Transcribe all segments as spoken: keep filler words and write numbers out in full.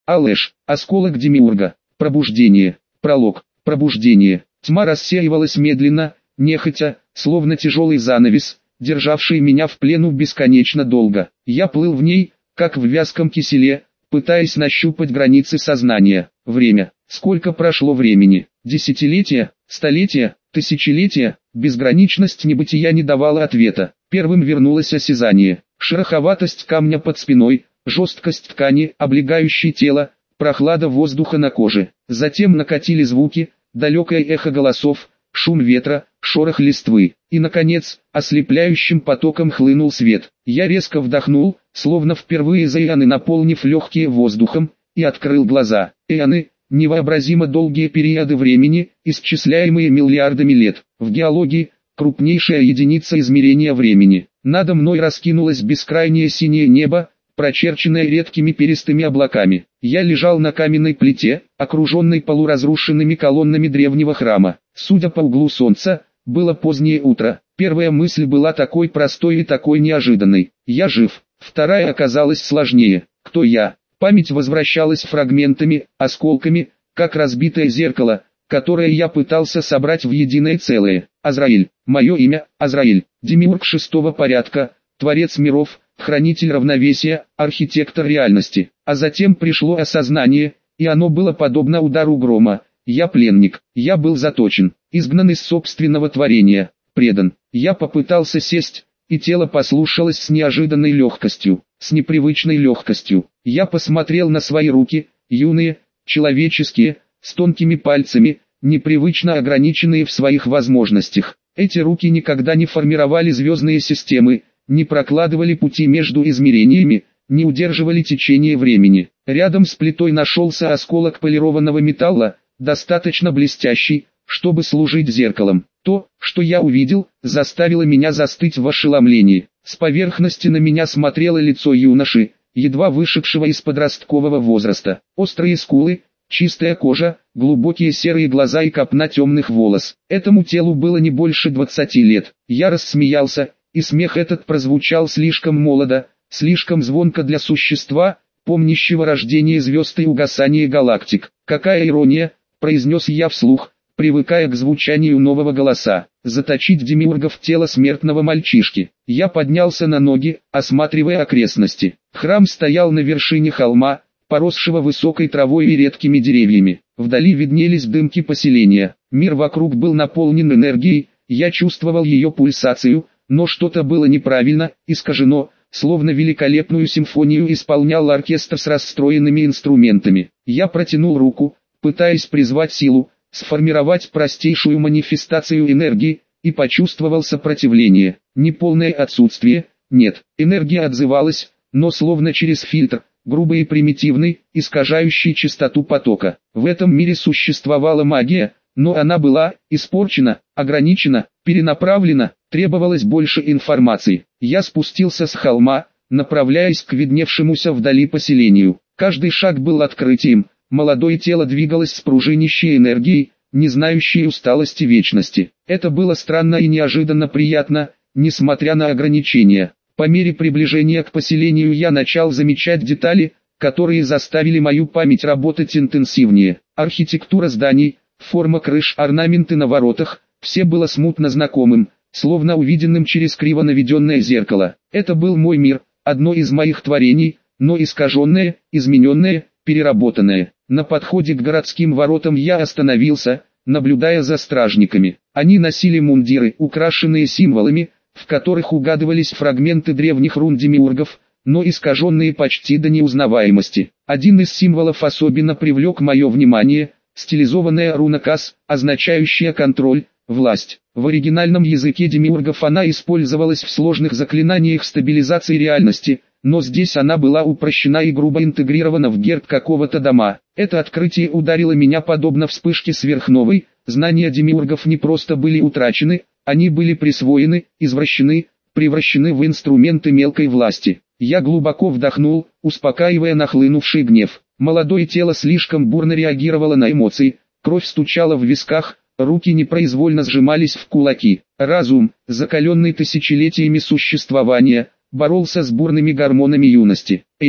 Алэш, осколок Демиурга, пробуждение, пролог, пробуждение. Тьма рассеивалась медленно, нехотя, словно тяжелый занавес, державший меня в плену бесконечно долго. Я плыл в ней, как в вязком киселе, пытаясь нащупать границы сознания. Время. Сколько прошло времени? Десятилетия, столетия, тысячелетия? Безграничность небытия не давала ответа. Первым вернулось осязание. Шероховатость камня под спиной, жесткость ткани, облегающей тело, прохлада воздуха на коже. Затем накатили звуки, далекое эхо голосов, шум ветра, шорох листвы. И, наконец, ослепляющим потоком хлынул свет. Я резко вдохнул, словно впервые за эоны наполнив легкие воздухом, и открыл глаза. Эоны — невообразимо долгие периоды времени, исчисляемые миллиардами лет. В геологии — крупнейшая единица измерения времени. Надо мной раскинулось бескрайнее синее небо, прочерченное редкими перистыми облаками. Я лежал на каменной плите, окруженной полуразрушенными колоннами древнего храма. Судя по углу солнца, было позднее утро. Первая мысль была такой простой и такой неожиданной. Я жив. Вторая оказалась сложнее. Кто я? Память возвращалась фрагментами, осколками, как разбитое зеркало, которое я пытался собрать в единое целое. Азраиль. Мое имя – Азраиль. Демиург шестого порядка, творец миров, хранитель равновесия, архитектор реальности. А затем пришло осознание, и оно было подобно удару грома. Я пленник, я был заточен, изгнан из собственного творения, предан. Я попытался сесть, и тело послушалось с неожиданной легкостью, с непривычной легкостью. Я посмотрел на свои руки, юные, человеческие, с тонкими пальцами, непривычно ограниченные в своих возможностях. Эти руки никогда не формировали звездные системы, не прокладывали пути между измерениями, не удерживали течение времени. Рядом с плитой нашелся осколок полированного металла, достаточно блестящий, чтобы служить зеркалом. То, что я увидел, заставило меня застыть в ошеломлении. С поверхности на меня смотрело лицо юноши, едва вышедшего из подросткового возраста. Острые скулы, чистая кожа, глубокие серые глаза и копна темных волос. Этому телу было не больше двадцати лет. Я рассмеялся, и смех этот прозвучал слишком молодо, слишком звонко для существа, помнящего рождение звезд и угасание галактик. «Какая ирония!» — произнес я вслух, привыкая к звучанию нового голоса. «Заточить демиурга в тело смертного мальчишки». Я поднялся на ноги, осматривая окрестности. Храм стоял на вершине холма, поросшего высокой травой и редкими деревьями. Вдали виднелись дымки поселения. Мир вокруг был наполнен энергией, я чувствовал ее пульсацию, но что-то было неправильно, искажено, словно великолепную симфонию исполнял оркестр с расстроенными инструментами. Я протянул руку, пытаясь призвать силу, сформировать простейшую манифестацию энергии, и почувствовал сопротивление. Неполное отсутствие, нет, энергия отзывалась, но словно через фильтр, грубый и примитивный, искажающий частоту потока. В этом мире существовала магия, но она была испорчена, ограничена, перенаправлена, требовалось больше информации. Я спустился с холма, направляясь к видневшемуся вдали поселению. Каждый шаг был открытием, молодое тело двигалось с пружинищей энергией, не знающей усталости вечности. Это было странно и неожиданно приятно, несмотря на ограничения. По мере приближения к поселению я начал замечать детали, которые заставили мою память работать интенсивнее. Архитектура зданий, форма крыш, орнаменты на воротах, все было смутно знакомым, словно увиденным через криво наведенное зеркало. Это был мой мир, одно из моих творений, но искаженное, измененное, переработанное. На подходе к городским воротам я остановился, наблюдая за стражниками. Они носили мундиры, украшенные символами, в которых угадывались фрагменты древних рун демиургов, но искаженные почти до неузнаваемости. Один из символов особенно привлек мое внимание, стилизованная руна Кас, означающая контроль, власть. В оригинальном языке демиургов она использовалась в сложных заклинаниях стабилизации реальности, но здесь она была упрощена и грубо интегрирована в герб какого-то дома. Это открытие ударило меня подобно вспышке сверхновой, знания демиургов не просто были утрачены, они были присвоены, извращены, превращены в инструменты мелкой власти. Я глубоко вдохнул, успокаивая нахлынувший гнев. Молодое тело слишком бурно реагировало на эмоции, кровь стучала в висках, руки непроизвольно сжимались в кулаки. Разум, закаленный тысячелетиями существования, боролся с бурными гормонами юности. «Эй!»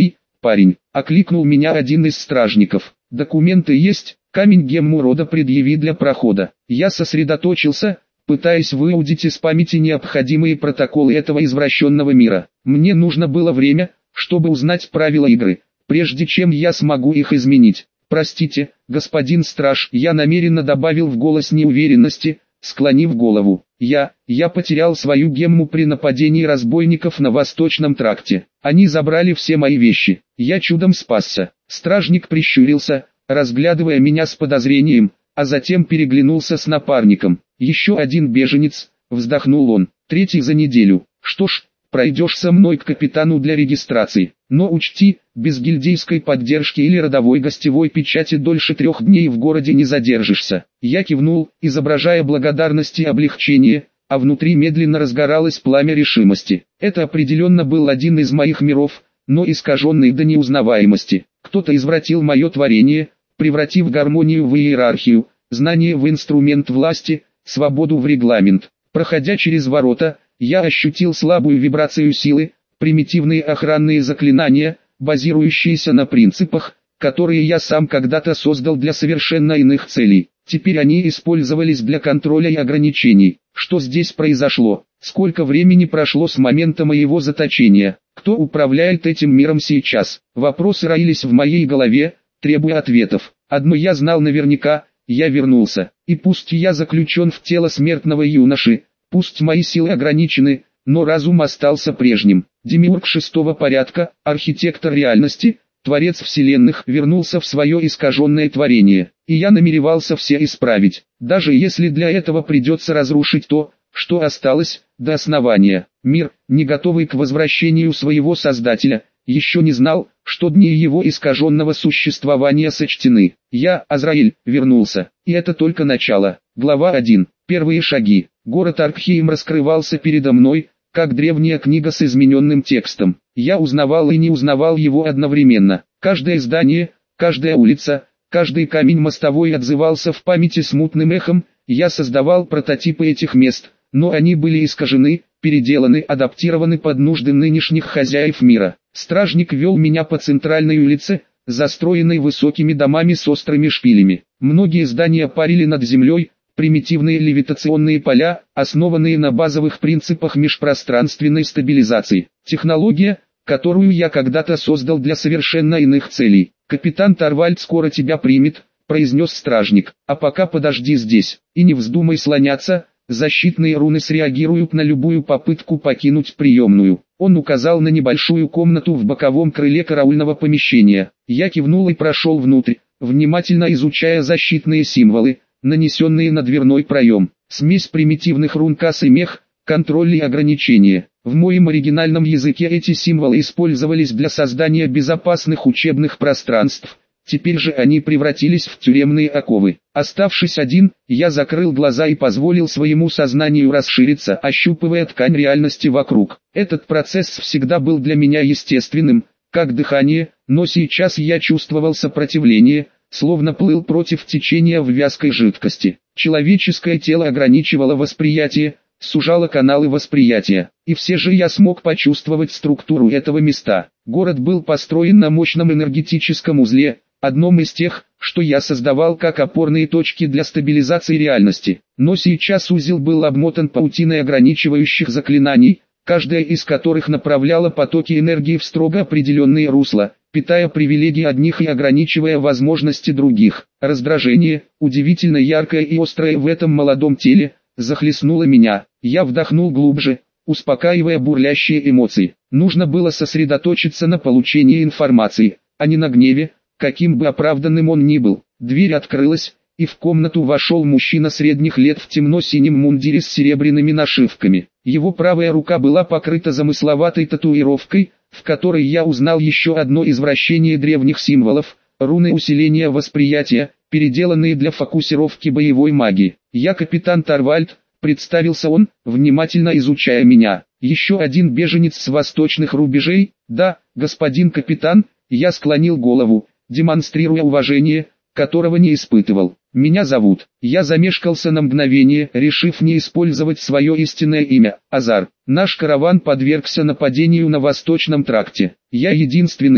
парень?» — окликнул меня один из стражников. «Документы есть, камень гемму рода предъяви для прохода». Я сосредоточился, пытаясь выудить из памяти необходимые протоколы этого извращенного мира. Мне нужно было время, чтобы узнать правила игры, прежде чем я смогу их изменить. «Простите, господин страж», я намеренно добавил в голос неуверенности, склонив голову. «Я, я потерял свою гемму при нападении разбойников на Восточном тракте. Они забрали все мои вещи. Я чудом спасся». Стражник прищурился, разглядывая меня с подозрением, а затем переглянулся с напарником. «Еще один беженец», вздохнул он, «третий за неделю. Что ж, пройдешь со мной к капитану для регистрации. Но учти, без гильдейской поддержки или родовой гостевой печати дольше трех дней в городе не задержишься». Я кивнул, изображая благодарность и облегчение, а внутри медленно разгоралось пламя решимости. Это определенно был один из моих миров, но искаженный до неузнаваемости. Кто-то извратил мое творение, превратив гармонию в иерархию, знание в инструмент власти, свободу в регламент. Проходя через ворота, я ощутил слабую вибрацию силы, примитивные охранные заклинания, базирующиеся на принципах, которые я сам когда-то создал для совершенно иных целей. Теперь они использовались для контроля и ограничений. Что здесь произошло? Сколько времени прошло с момента моего заточения? Кто управляет этим миром сейчас? Вопросы роились в моей голове, требуя ответов. Одно я знал наверняка: я вернулся. И пусть я заключен в тело смертного юноши, пусть мои силы ограничены, но разум остался прежним. Демиург шестого порядка, архитектор реальности, творец вселенных, вернулся в свое искаженное творение. И я намеревался все исправить, даже если для этого придется разрушить то, что осталось, до основания. Мир, не готовый к возвращению своего создателя, еще не знал, что дни его искаженного существования сочтены. Я, Азраиль, вернулся. И это только начало. Глава один. Первые шаги. Город Аркхейм раскрывался передо мной, как древняя книга с измененным текстом. Я узнавал и не узнавал его одновременно. Каждое здание, каждая улица, каждый камень мостовой отзывался в памяти смутным эхом. Я создавал прототипы этих мест, но они были искажены, переделаны, адаптированы под нужды нынешних хозяев мира. Стражник вел меня по центральной улице, застроенной высокими домами с острыми шпилями. Многие здания парили над землей, примитивные левитационные поля, основанные на базовых принципах межпространственной стабилизации. Технология, которую я когда-то создал для совершенно иных целей. «Капитан Торвальд скоро тебя примет», — произнес стражник. «А пока подожди здесь, и не вздумай слоняться, защитные руны среагируют на любую попытку покинуть приемную». Он указал на небольшую комнату в боковом крыле караульного помещения. Я кивнул и прошел внутрь, внимательно изучая защитные символы, нанесенные на дверной проем. Смесь примитивных рун кас и мех, контроль и ограничения. В моем оригинальном языке эти символы использовались для создания безопасных учебных пространств. Теперь же они превратились в тюремные оковы. Оставшись один, я закрыл глаза и позволил своему сознанию расшириться, ощупывая ткань реальности вокруг. Этот процесс всегда был для меня естественным, как дыхание, но сейчас я чувствовал сопротивление, словно плыл против течения в вязкой жидкости. Человеческое тело ограничивало восприятие, сужало каналы восприятия. И все же я смог почувствовать структуру этого места. Город был построен на мощном энергетическом узле, одном из тех, что я создавал как опорные точки для стабилизации реальности. Но сейчас узел был обмотан паутиной ограничивающих заклинаний, каждая из которых направляла потоки энергии в строго определенные русла, питая привилегии одних и ограничивая возможности других. Раздражение, удивительно яркое и острое в этом молодом теле, захлестнуло меня. Я вдохнул глубже, успокаивая бурлящие эмоции. Нужно было сосредоточиться на получении информации, а не на гневе, каким бы оправданным он ни был. Дверь открылась, и в комнату вошел мужчина средних лет в темно-синем мундире с серебряными нашивками. Его правая рука была покрыта замысловатой татуировкой, в которой я узнал еще одно извращение древних символов, руны усиления восприятия, переделанные для фокусировки боевой магии. «Я капитан Торвальд», — представился он, внимательно изучая меня. «Еще один беженец с восточных рубежей?» «Да, господин капитан», — я склонил голову, демонстрируя уважение, которого не испытывал. «Меня зовут». Я замешкался на мгновение, решив не использовать свое истинное имя, Азар. Наш караван подвергся нападению на Восточном тракте. Я единственный,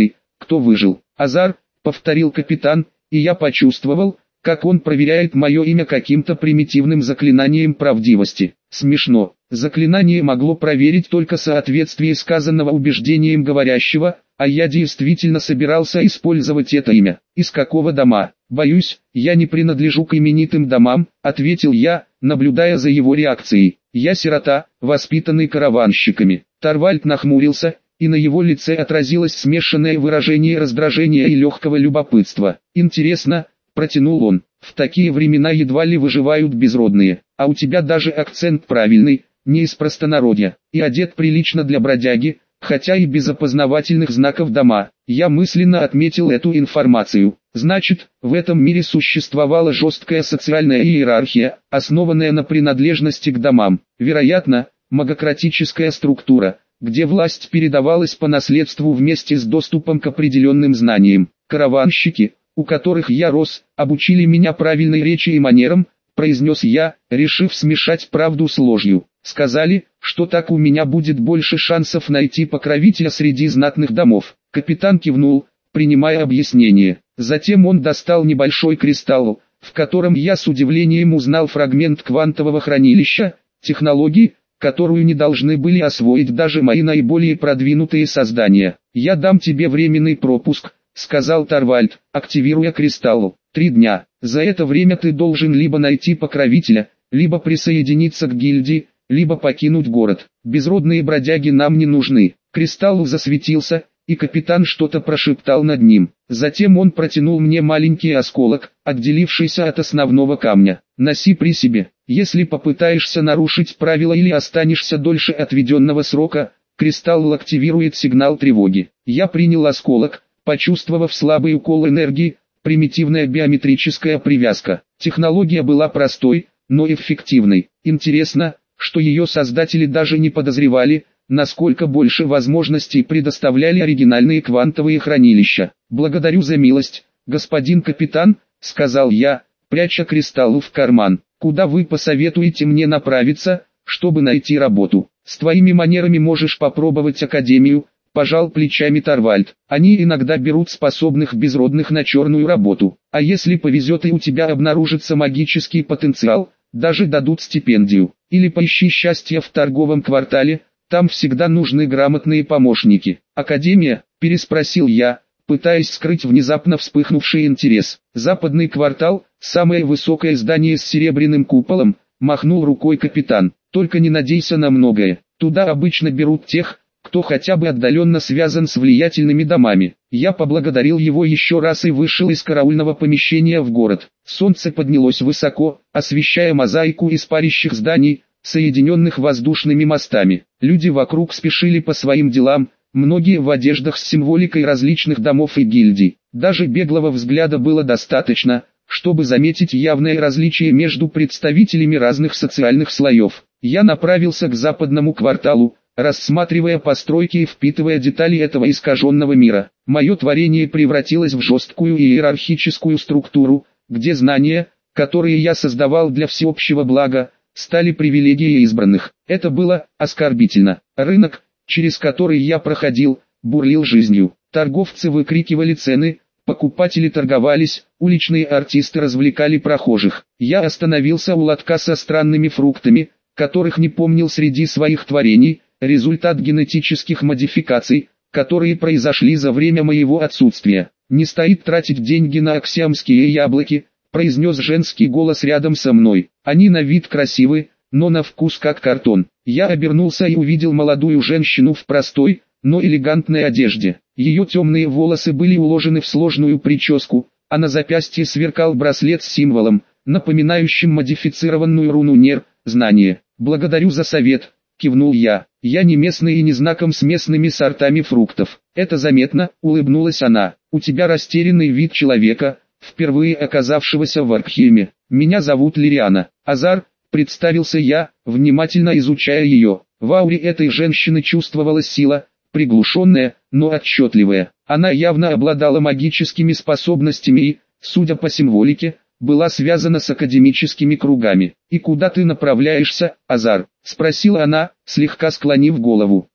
кто выжил. Азар, повторил капитан, и я почувствовал, как он проверяет мое имя каким-то примитивным заклинанием правдивости. Смешно. Заклинание могло проверить только соответствие сказанного убеждением говорящего, а я действительно собирался использовать это имя. Из какого дома? Боюсь, я не принадлежу к именитым домам, ответил я, наблюдая за его реакцией. Я сирота, воспитанный караванщиками. Торвальд нахмурился, и на его лице отразилось смешанное выражение раздражения и легкого любопытства. Интересно, протянул он, в такие времена едва ли выживают безродные, а у тебя даже акцент правильный, не из простонародья, и одет прилично для бродяги, хотя и без опознавательных знаков дома. Я мысленно отметил эту информацию. Значит, в этом мире существовала жесткая социальная иерархия, основанная на принадлежности к домам. Вероятно, магократическая структура, где власть передавалась по наследству вместе с доступом к определенным знаниям. Караванщики, у которых я рос, обучили меня правильной речи и манерам, произнес я, решив смешать правду с ложью. Сказали, что так у меня будет больше шансов найти покровителя среди знатных домов. Капитан кивнул, принимая объяснение. Затем он достал небольшой кристалл, в котором я с удивлением узнал фрагмент квантового хранилища, технологии, которую не должны были освоить даже мои наиболее продвинутые создания. «Я дам тебе временный пропуск», — сказал Торвальд, активируя кристалл. «Три дня. За это время ты должен либо найти покровителя, либо присоединиться к гильдии, либо покинуть город. Безродные бродяги нам не нужны». Кристалл засветился, и капитан что-то прошептал над ним. Затем он протянул мне маленький осколок, отделившийся от основного камня. «Носи при себе. Если попытаешься нарушить правила или останешься дольше отведенного срока, кристалл активирует сигнал тревоги». Я принял осколок, почувствовав слабый укол энергии, примитивная биометрическая привязка. Технология была простой, но эффективной. Интересно, что ее создатели даже не подозревали, насколько больше возможностей предоставляли оригинальные квантовые хранилища. «Благодарю за милость, господин капитан», — сказал я, пряча кристалл в карман. «Куда вы посоветуете мне направиться, чтобы найти работу? С твоими манерами можешь попробовать академию», — пожал плечами Торвальд. «Они иногда берут способных безродных на черную работу, а если повезет и у тебя обнаружится магический потенциал, даже дадут стипендию. Или поищи счастье в торговом квартале, там всегда нужны грамотные помощники». «Академия?» – переспросил я, пытаясь скрыть внезапно вспыхнувший интерес. «Западный квартал, самое высокое здание с серебряным куполом», – махнул рукой капитан. «Только не надейся на многое, туда обычно берут тех, кто хотя бы отдаленно связан с влиятельными домами». Я поблагодарил его еще раз и вышел из караульного помещения в город. Солнце поднялось высоко, освещая мозаику из парящих зданий, соединенных воздушными мостами. Люди вокруг спешили по своим делам, многие в одеждах с символикой различных домов и гильдий. Даже беглого взгляда было достаточно, чтобы заметить явное различие между представителями разных социальных слоев. Я направился к западному кварталу, рассматривая постройки и впитывая детали этого искаженного мира. Мое творение превратилось в жесткую иерархическую структуру, где знания, которые я создавал для всеобщего блага, стали привилегией избранных. Это было оскорбительно. Рынок, через который я проходил, бурлил жизнью. Торговцы выкрикивали цены, покупатели торговались, уличные артисты развлекали прохожих. Я остановился у лотка со странными фруктами, которых не помнил среди своих творений, результат генетических модификаций, которые произошли за время моего отсутствия. «Не стоит тратить деньги на аксиомские яблоки», произнес женский голос рядом со мной. «Они на вид красивы, но на вкус как картон». Я обернулся и увидел молодую женщину в простой, но элегантной одежде. Ее темные волосы были уложены в сложную прическу, а на запястье сверкал браслет с символом, напоминающим модифицированную руну Нер, знание. «Благодарю за совет», — кивнул я. «Я не местный и не знаком с местными сортами фруктов». «Это заметно», — улыбнулась она. «У тебя растерянный вид человека, впервые оказавшегося в Аркхейме. Меня зовут Лириана. Азар», — представился я, внимательно изучая ее. В ауре этой женщины чувствовалась сила, приглушенная, но отчетливая. Она явно обладала магическими способностями и, судя по символике, была связана с академическими кругами. «И куда ты направляешься, Азар?» — спросила она, слегка склонив голову.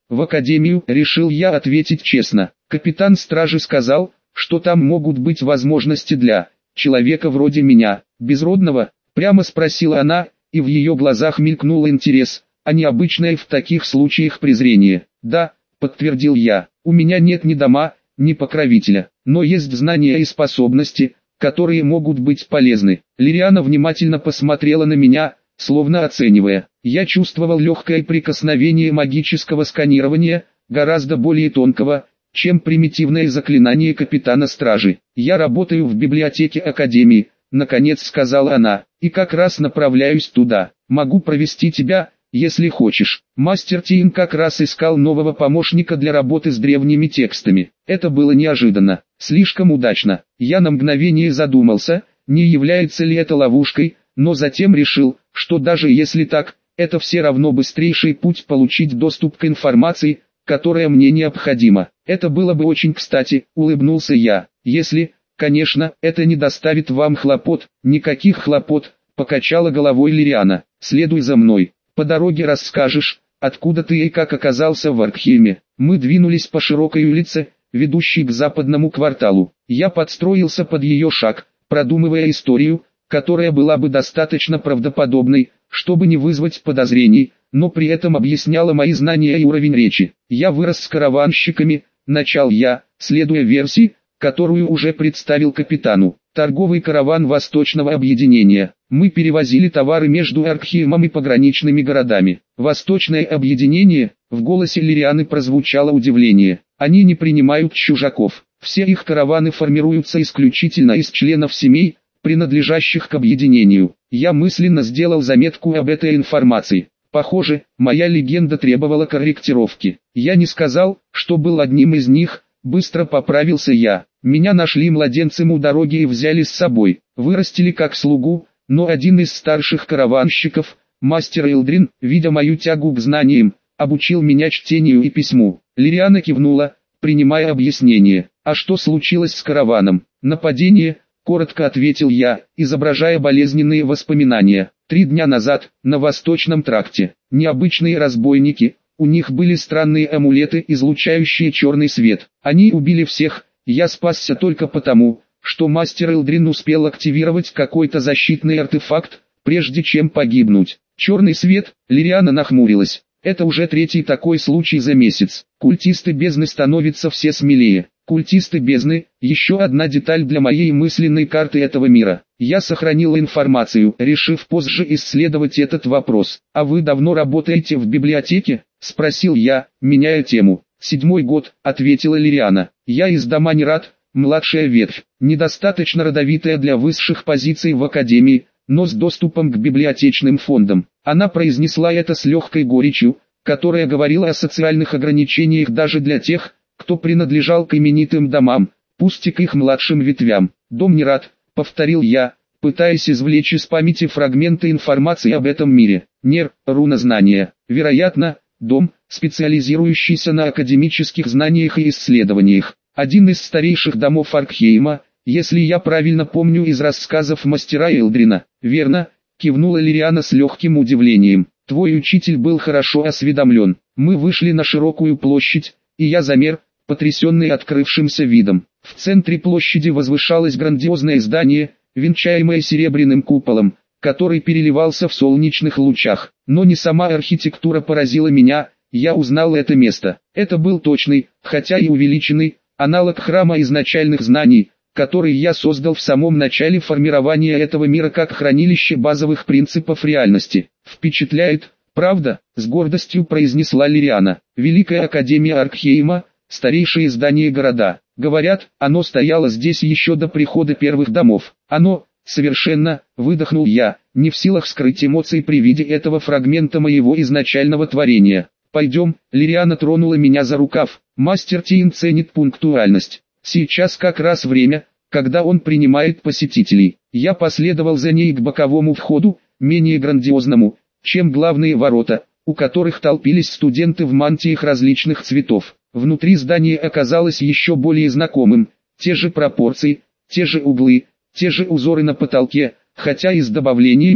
в академию, решил я ответить честно. Капитан стражи сказал, что там могут быть возможности для человека вроде меня, безродного, прямо спросила она, и в ее глазах мелькнул интерес, а не обычное в таких случаях презрение. Да, подтвердил я, у меня нет ни дома, ни покровителя, но есть знания и способности, которые могут быть полезны. Лириана внимательно посмотрела на меня, словно оценивая. Я чувствовал легкое прикосновение магического сканирования, гораздо более тонкого, чем примитивное заклинание капитана стражи. «Я работаю в библиотеке Академии», — наконец сказала она, — «и как раз направляюсь туда. Могу провести тебя, если хочешь». Мастер Тиин как раз искал нового помощника для работы с древними текстами. Это было неожиданно, слишком удачно. Я на мгновение задумался, не является ли это ловушкой, но затем решил, что даже если так, это все равно быстрейший путь получить доступ к информации, которая мне необходима. Это было бы очень кстати, улыбнулся я, если, конечно, это не доставит вам хлопот. Никаких хлопот, покачала головой Лириана. Следуй за мной, по дороге расскажешь, откуда ты и как оказался в Аркхейме. Мы двинулись по широкой улице, ведущей к западному кварталу. Я подстроился под ее шаг, продумывая историю, которая была бы достаточно правдоподобной, чтобы не вызвать подозрений, но при этом объясняла мои знания и уровень речи. Я вырос с караванщиками, начал я, следуя версии, которую уже представил капитану. Торговый караван Восточного объединения. Мы перевозили товары между Аркхеймом и пограничными городами. Восточное объединение, в голосе Лирианы прозвучало удивление. Они не принимают чужаков. Все их караваны формируются исключительно из членов семей, принадлежащих к объединению. Я мысленно сделал заметку об этой информации. Похоже, моя легенда требовала корректировки. Я не сказал, что был одним из них, быстро поправился я. Меня нашли младенцем у дороги и взяли с собой. Вырастили как слугу, но один из старших караванщиков, мастер Элдрин, видя мою тягу к знаниям, обучил меня чтению и письму. Лириана кивнула, принимая объяснение. А что случилось с караваном? Нападение, коротко ответил я, изображая болезненные воспоминания. Три дня назад, на Восточном тракте, необычные разбойники, у них были странные амулеты, излучающие черный свет. Они убили всех, я спасся только потому, что мастер Элдрин успел активировать какой-то защитный артефакт, прежде чем погибнуть. Черный свет, Лириана нахмурилась. Это уже третий такой случай за месяц. Культисты бездны становятся все смелее. Культисты бездны – еще одна деталь для моей мысленной карты этого мира. Я сохранил информацию, решив позже исследовать этот вопрос. «А вы давно работаете в библиотеке?» – спросил я, меняя тему. «Седьмой год», – ответила Лириана. «Я из Даманират, младшая ветвь, недостаточно родовитая для высших позиций в Академии, но с доступом к библиотечным фондам». Она произнесла это с легкой горечью, которая говорила о социальных ограничениях даже для тех, кто принадлежал к именитым домам, пусть и к их младшим ветвям. «Дом Нират», — повторил я, пытаясь извлечь из памяти фрагменты информации об этом мире. «Нер», — руна знания. Вероятно, дом, специализирующийся на академических знаниях и исследованиях. Один из старейших домов Аркхейма, если я правильно помню из рассказов мастера Элдрина. «Верно», — кивнула Лириана с легким удивлением. «Твой учитель был хорошо осведомлен». Мы вышли на широкую площадь, и я замер, потрясенный открывшимся видом. В центре площади возвышалось грандиозное здание, венчаемое серебряным куполом, который переливался в солнечных лучах. Но не сама архитектура поразила меня, я узнал это место. Это был точный, хотя и увеличенный, аналог храма изначальных знаний, который я создал в самом начале формирования этого мира как хранилище базовых принципов реальности. «Впечатляет, правда?» — с гордостью произнесла Лириана. «Великая Академия Аркхейма, старейшее здание города. Говорят, оно стояло здесь еще до прихода первых домов. Оно, совершенно, выдохнул я, не в силах скрыть эмоций при виде этого фрагмента моего изначального творения. Пойдем», — Лириана тронула меня за рукав. «Мастер Тиин ценит пунктуальность. Сейчас как раз время, когда он принимает посетителей». Я последовал за ней к боковому входу, менее грандиозному, чем главные ворота, у которых толпились студенты в мантиях различных цветов. Внутри здание оказалось еще более знакомым, те же пропорции, те же углы, те же узоры на потолке, хотя и с добавлениями,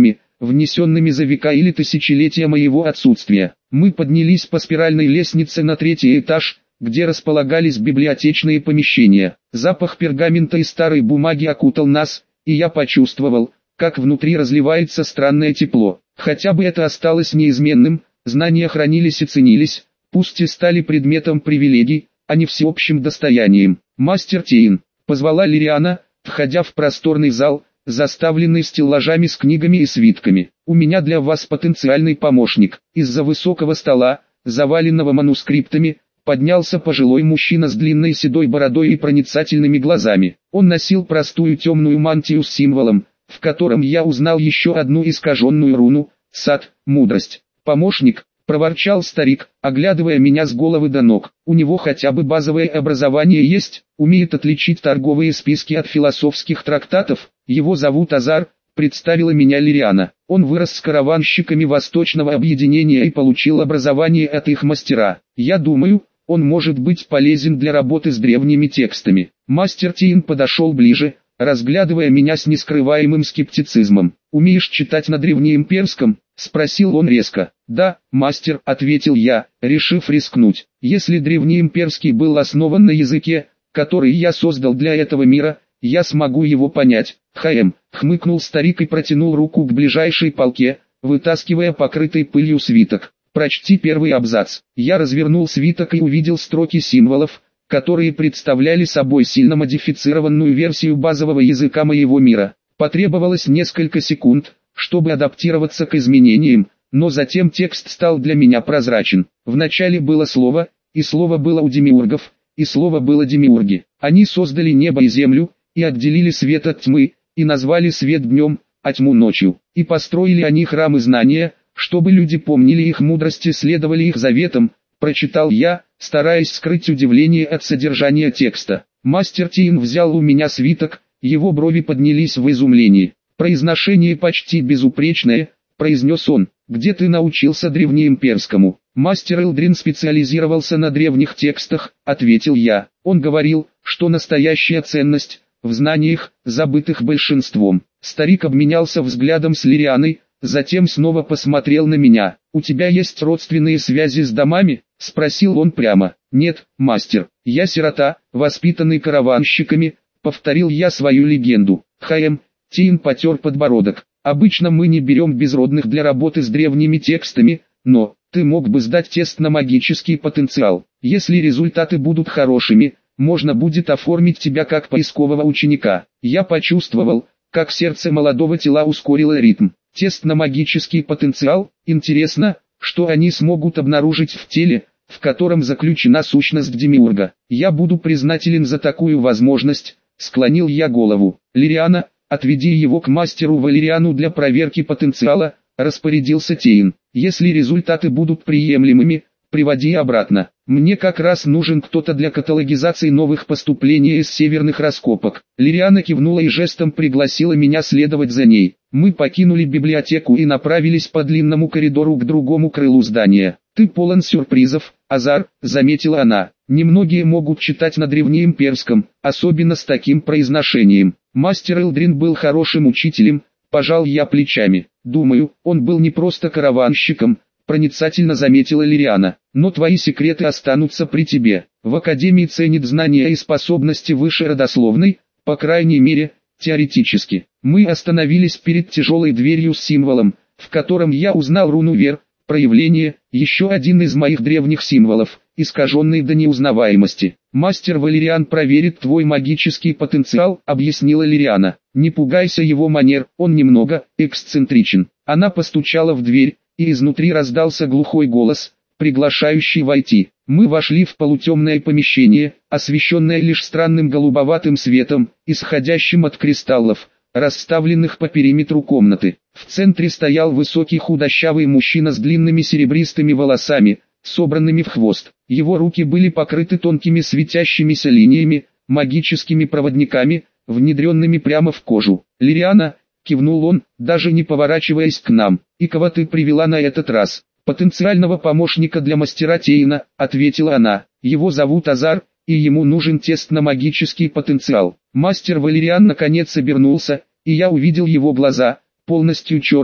внесенными за века или тысячелетия моего отсутствия. Мы поднялись по спиральной лестнице на третий этаж, где располагались библиотечные помещения. Запах пергамента и старой бумаги окутал нас, и я почувствовал, как внутри разливается странное тепло. Хотя бы это осталось неизменным, знания хранились и ценились, пусть и стали предметом привилегий, а не всеобщим достоянием. «Мастер Тейн», — позвала Лириана, входя в просторный зал, заставленный стеллажами с книгами и свитками. «У меня для вас потенциальный помощник». Из-за высокого стола, заваленного манускриптами, поднялся пожилой мужчина с длинной седой бородой и проницательными глазами. Он носил простую темную мантию с символом, в котором я узнал еще одну искаженную руну — «Сад, мудрость». «Помощник», — проворчал старик, оглядывая меня с головы до ног. «У него хотя бы базовое образование есть, умеет отличить торговые списки от философских трактатов. Его зовут Азар», — представила меня Лириана. «Он вырос с караванщиками Восточного объединения и получил образование от их мастера. Я думаю, он может быть полезен для работы с древними текстами». Мастер Тейн подошел ближе, разглядывая меня с нескрываемым скептицизмом. «Умеешь читать на древнеимперском?» — спросил он резко. «Да, мастер», — ответил я, решив рискнуть. «Если древнеимперский был основан на языке, который я создал для этого мира, я смогу его понять». «Хм», — хмыкнул старик и протянул руку к ближайшей полке, вытаскивая покрытый пылью свиток. «Прочти первый абзац». Я развернул свиток и увидел строки символов, которые представляли собой сильно модифицированную версию базового языка моего мира. Потребовалось несколько секунд, чтобы адаптироваться к изменениям, но затем текст стал для меня прозрачен. Вначале было слово, и слово было у демиургов, и слово было демиурги. Они создали небо и землю, и отделили свет от тьмы, и назвали свет днем, а тьму ночью. И построили они храмы знания, чтобы люди помнили их мудрость и следовали их заветам, прочитал я, стараясь скрыть удивление от содержания текста. Мастер Тейн взял у меня свиток, его брови поднялись в изумлении. «Произношение почти безупречное», — произнес он. «Где ты научился древнеимперскому?» «Мастер Элдрин специализировался на древних текстах», — ответил я. «Он говорил, что настоящая ценность в знаниях, забытых большинством». Старик обменялся взглядом с Лирианой, затем снова посмотрел на меня. «У тебя есть родственные связи с домами?» — спросил он прямо. «Нет, мастер, я сирота, воспитанный караванщиками», — повторил я свою легенду. «Хм», — Тейн потер подбородок. «Обычно мы не берем безродных для работы с древними текстами, но ты мог бы сдать тест на магический потенциал. Если результаты будут хорошими, можно будет оформить тебя как поискового ученика». Я почувствовал, как сердце молодого тела ускорило ритм. Тест на магический потенциал? Интересно, что они смогут обнаружить в теле, в котором заключена сущность демиурга. Я буду признателен за такую возможность, склонил я голову. Лириана, отведи его к мастеру Валериану для проверки потенциала, распорядился Тейн. Если результаты будут приемлемыми, приводи обратно. Мне как раз нужен кто-то для каталогизации новых поступлений из северных раскопок. Лириана кивнула и жестом пригласила меня следовать за ней. Мы покинули библиотеку и направились по длинному коридору к другому крылу здания. «Ты полон сюрпризов, Азар», — заметила она. «Немногие могут читать на древнеимперском, особенно с таким произношением. Мастер Элдрин был хорошим учителем», — пожал я плечами. «Думаю, он был не просто караванщиком», — проницательно заметила Лириана. «Но твои секреты останутся при тебе. В Академии ценят знания и способности выше родословной, по крайней мере, теоретически». Мы остановились перед тяжелой дверью с символом, в котором я узнал руну Вер, проявление, еще один из моих древних символов, искаженный до неузнаваемости. «Мастер Валериан проверит твой магический потенциал», — объяснила Лириана. «Не пугайся его манер, он немного эксцентричен». Она постучала в дверь, и изнутри раздался глухой голос, приглашающий войти. Мы вошли в полутемное помещение, освещенное лишь странным голубоватым светом, исходящим от кристаллов, расставленных по периметру комнаты. В центре стоял высокий худощавый мужчина с длинными серебристыми волосами, собранными в хвост. Его руки были покрыты тонкими светящимися линиями, магическими проводниками, внедренными прямо в кожу. «Лириана», — кивнул он, даже не поворачиваясь к нам. «И кого ты привела на этот раз?» «Потенциального помощника для мастера Тейна», — ответила она. «Его зовут Азар, и ему нужен тест на магический потенциал». Мастер Валериан наконец обернулся, и я увидел его глаза, полностью черные,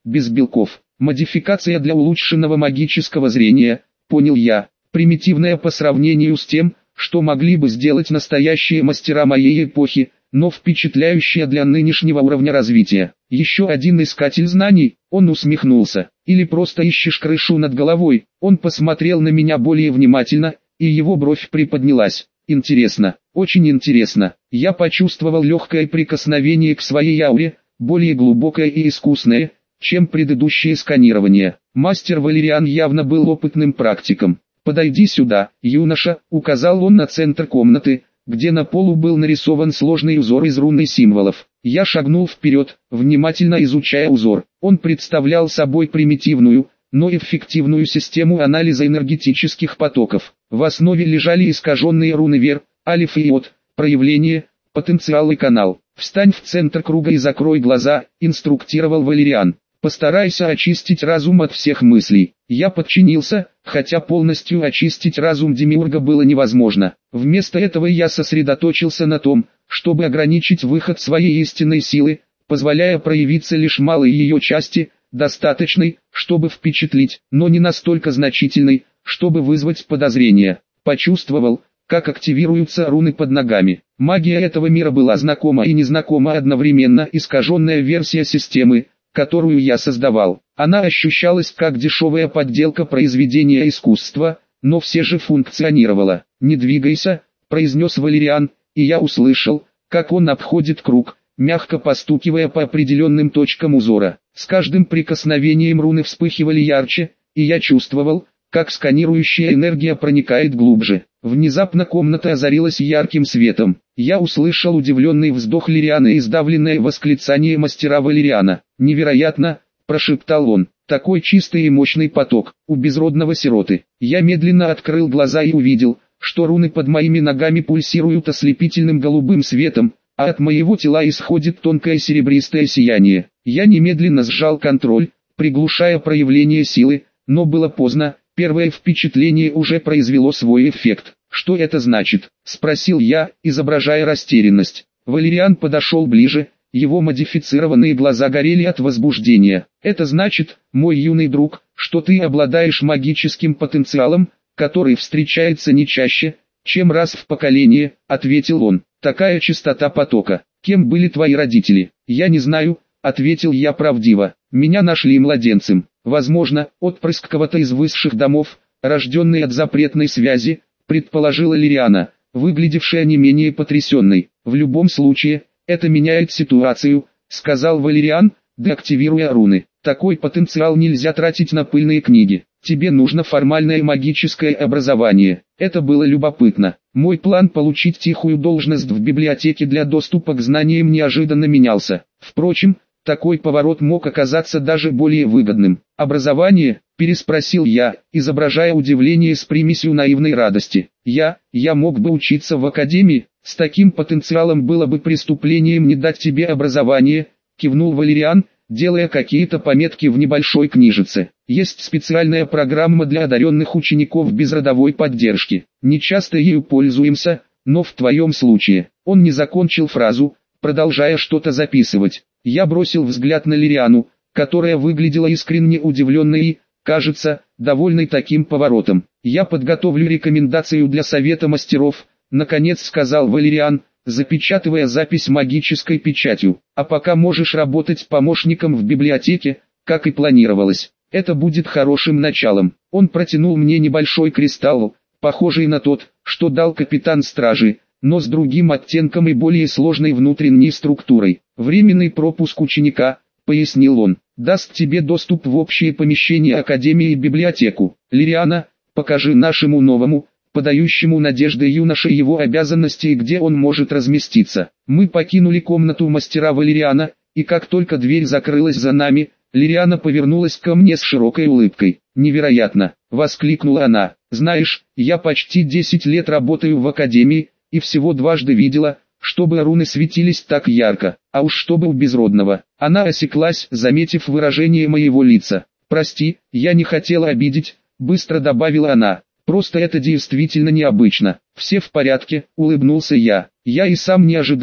без белков. Модификация для улучшенного магического зрения, понял я, примитивная по сравнению с тем, что могли бы сделать настоящие мастера моей эпохи, но впечатляющая для нынешнего уровня развития. Еще один искатель знаний, он усмехнулся. Или просто ищешь крышу над головой? Он посмотрел на меня более внимательно, и его бровь приподнялась. Интересно, очень интересно. Я почувствовал легкое прикосновение к своей ауре, более глубокое и искусное, чем предыдущее сканирование. Мастер Валериан явно был опытным практиком. «Подойди сюда, юноша», — указал он на центр комнаты, где на полу был нарисован сложный узор из рун и символов. Я шагнул вперед, внимательно изучая узор. Он представлял собой примитивную, но эффективную систему анализа энергетических потоков. В основе лежали искаженные руны Вер, Алиф и Иод, проявление, потенциал и канал. «Встань в центр круга и закрой глаза», — инструктировал Валериан. «Постарайся очистить разум от всех мыслей». Я подчинился, хотя полностью очистить разум Демиурга было невозможно. Вместо этого я сосредоточился на том, чтобы ограничить выход своей истинной силы, позволяя проявиться лишь малой ее части, достаточной, чтобы впечатлить, но не настолько значительной, чтобы вызвать подозрения. Почувствовал, как активируются руны под ногами. Магия этого мира была знакома и незнакома одновременно, искаженная версия системы, которую я создавал. Она ощущалась как дешевая подделка произведения искусства, но все же функционировала. «Не двигайся», — произнес Валериан, и я услышал, как он обходит круг, мягко постукивая по определенным точкам узора. С каждым прикосновением руны вспыхивали ярче, и я чувствовал, как сканирующая энергия проникает глубже. Внезапно комната озарилась ярким светом. Я услышал удивленный вздох Лириана и сдавленное восклицание мастера Валериана. «Невероятно!» – прошептал он. «Такой чистый и мощный поток, у безродного сироты». Я медленно открыл глаза и увидел, что руны под моими ногами пульсируют ослепительным голубым светом, а от моего тела исходит тонкое серебристое сияние. Я немедленно сжал контроль, приглушая проявление силы, но было поздно. Первое впечатление уже произвело свой эффект. «Что это значит?» – спросил я, изображая растерянность. Валериан подошел ближе, его модифицированные глаза горели от возбуждения. «Это значит, мой юный друг, что ты обладаешь магическим потенциалом, который встречается не чаще, чем раз в поколение», – ответил он. «Такая частота потока. Кем были твои родители?» «Я не знаю», – ответил я правдиво. «Меня нашли младенцем. Возможно, отпрыск кого-то из высших домов, рожденный от запретной связи», предположила Лириана, выглядевшая не менее потрясенной. «В любом случае, это меняет ситуацию», сказал Валериан, деактивируя руны. «Такой потенциал нельзя тратить на пыльные книги. Тебе нужно формальное магическое образование». Это было любопытно. Мой план получить тихую должность в библиотеке для доступа к знаниям неожиданно менялся. Впрочем, такой поворот мог оказаться даже более выгодным. «Образование?» – переспросил я, изображая удивление с примесью наивной радости. «Я, я мог бы учиться в академии, с таким потенциалом было бы преступлением не дать тебе образование», – кивнул Валериан, делая какие-то пометки в небольшой книжице. «Есть специальная программа для одаренных учеников без родовой поддержки. Не часто ею пользуемся, но в твоем случае». Он не закончил фразу, продолжая что-то записывать. Я бросил взгляд на Лириану, которая выглядела искренне удивленной и, кажется, довольной таким поворотом. «Я подготовлю рекомендацию для совета мастеров», наконец сказал Валериан, запечатывая запись магической печатью. «А пока можешь работать помощником в библиотеке, как и планировалось. Это будет хорошим началом». Он протянул мне небольшой кристалл, похожий на тот, что дал капитан стражи, но с другим оттенком и более сложной внутренней структурой. «Временный пропуск ученика», — пояснил он, — «даст тебе доступ в общие помещения Академии и библиотеку. Лириана, покажи нашему новому, подающему надежды юноше его обязанности и где он может разместиться». Мы покинули комнату мастера Валериана, и как только дверь закрылась за нами, Лириана повернулась ко мне с широкой улыбкой. «Невероятно!» — воскликнула она. «Знаешь, я почти десять лет работаю в Академии, и всего дважды видела, чтобы руны светились так ярко, а уж чтобы у безродного». Она осеклась, заметив выражение моего лица. «Прости, я не хотела обидеть», — быстро добавила она. «Просто это действительно необычно». «Все в порядке», — улыбнулся я. «Я и сам не ожидал», —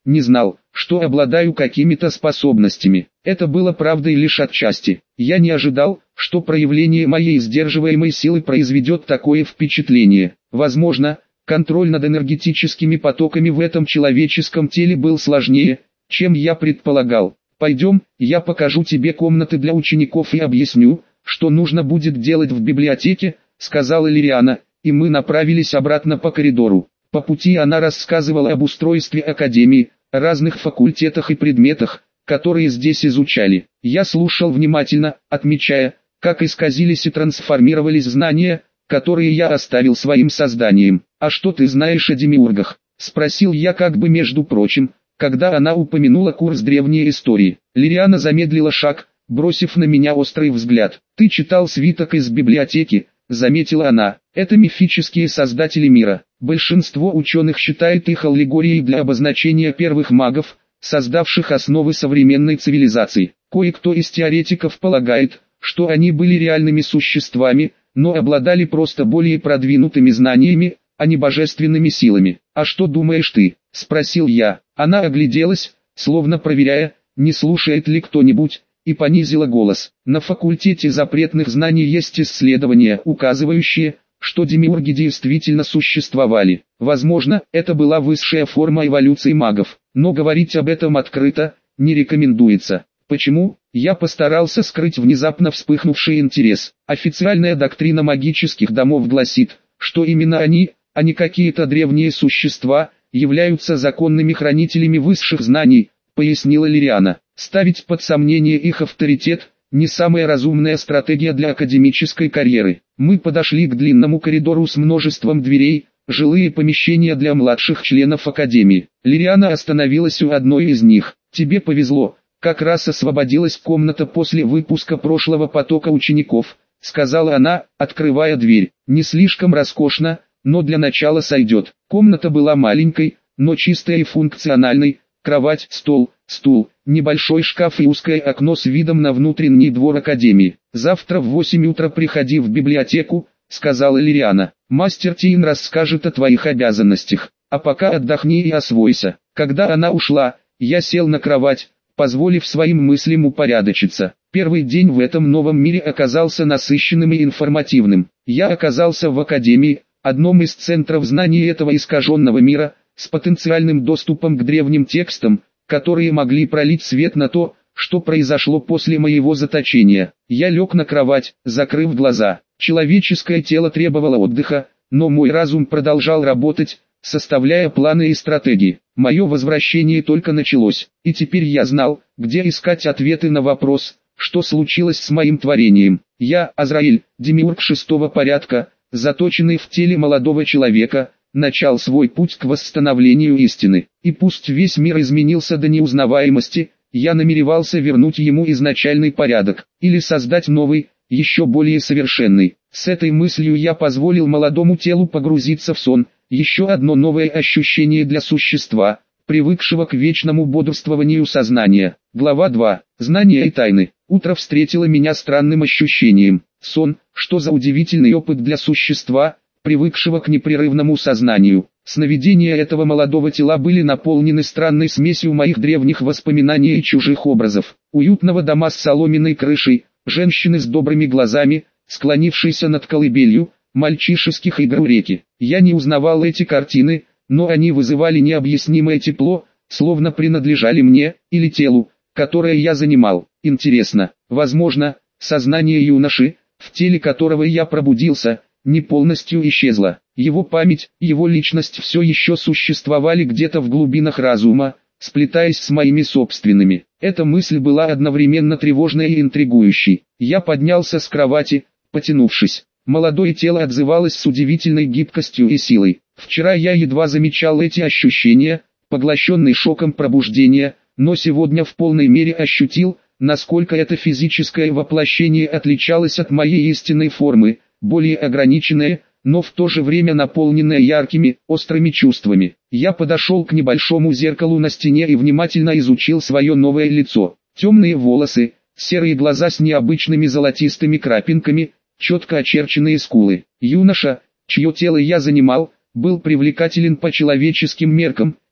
не знал, что обладаю какими-то способностями. Это было правдой лишь отчасти. Я не ожидал, что проявление моей сдерживаемой силы произведет такое впечатление. Возможно, контроль над энергетическими потоками в этом человеческом теле был сложнее, чем я предполагал. Пойдем, я покажу тебе комнаты для учеников и объясню, что нужно будет делать в библиотеке, сказала Лириана, и мы направились обратно по коридору. По пути она рассказывала об устройстве академии, разных факультетах и предметах, которые здесь изучали. Я слушал внимательно, отмечая, как исказились и трансформировались знания, которые я оставил своим созданием. «А что ты знаешь о демиургах?» – спросил я как бы между прочим, когда она упомянула курс древней истории. Лириана замедлила шаг, бросив на меня острый взгляд. «Ты читал свиток из библиотеки», – заметила она. «Это мифические создатели мира. Большинство ученых считает их аллегорией для обозначения первых магов, создавших основы современной цивилизации. Кое-кто из теоретиков полагает, что они были реальными существами, но обладали просто более продвинутыми знаниями, а не божественными силами. «А что думаешь ты?» – спросил я. Она огляделась, словно проверяя, не слушает ли кто-нибудь, и понизила голос. «На факультете запретных знаний есть исследования, указывающие, что демиурги действительно существовали. Возможно, это была высшая форма эволюции магов, но говорить об этом открыто не рекомендуется». Почему? Я постарался скрыть внезапно вспыхнувший интерес. Официальная доктрина магических домов гласит, что именно они, а не какие-то древние существа, являются законными хранителями высших знаний, пояснила Лириана. Ставить под сомнение их авторитет – не самая разумная стратегия для академической карьеры. Мы подошли к длинному коридору с множеством дверей, жилые помещения для младших членов академии. Лириана остановилась у одной из них. «Тебе повезло. Как раз освободилась комната после выпуска прошлого потока учеников», — сказала она, открывая дверь. «Не слишком роскошно, но для начала сойдет». Комната была маленькой, но чистой и функциональной. Кровать, стол, стул, небольшой шкаф и узкое окно с видом на внутренний двор академии. «Завтра в восемь утра приходи в библиотеку», — сказала Лириана. «Мастер Тиин расскажет о твоих обязанностях. А пока отдохни и освойся». Когда она ушла, я сел на кровать, позволив своим мыслям упорядочиться. Первый день в этом новом мире оказался насыщенным и информативным. Я оказался в Академии, одном из центров знаний этого искаженного мира, с потенциальным доступом к древним текстам, которые могли пролить свет на то, что произошло после моего заточения. Я лег на кровать, закрыв глаза. Человеческое тело требовало отдыха, но мой разум продолжал работать, составляя планы и стратегии. Мое возвращение только началось, и теперь я знал, где искать ответы на вопрос, что случилось с моим творением. Я, Азраиль, демиург шестого порядка, заточенный в теле молодого человека, начал свой путь к восстановлению истины. И пусть весь мир изменился до неузнаваемости, я намеревался вернуть ему изначальный порядок, или создать новый, еще более совершенный. С этой мыслью я позволил молодому телу погрузиться в сон. Еще одно новое ощущение для существа, привыкшего к вечному бодрствованию сознания. Глава два. Знания и тайны. Утро встретило меня странным ощущением. Сон, что за удивительный опыт для существа, привыкшего к непрерывному сознанию. Сновидения этого молодого тела были наполнены странной смесью моих древних воспоминаний и чужих образов. Уютного дома с соломенной крышей, женщины с добрыми глазами, склонившейся над колыбелью, мальчишеских игр у реки. Я не узнавал эти картины, но они вызывали необъяснимое тепло, словно принадлежали мне, или телу, которое я занимал. Интересно, возможно, сознание юноши, в теле которого я пробудился, не полностью исчезло. Его память, его личность все еще существовали где-то в глубинах разума, сплетаясь с моими собственными. Эта мысль была одновременно тревожной и интригующей. Я поднялся с кровати, потянувшись. Молодое тело отзывалось с удивительной гибкостью и силой. Вчера я едва замечал эти ощущения, поглощенный шоком пробуждения, но сегодня в полной мере ощутил, насколько это физическое воплощение отличалось от моей истинной формы, более ограниченное, но в то же время наполненное яркими, острыми чувствами. Я подошел к небольшому зеркалу на стене и внимательно изучил свое новое лицо. Темные волосы, серые глаза с необычными золотистыми крапинками, четко очерченные скулы. Юноша, чье тело я занимал, был привлекателен по человеческим меркам,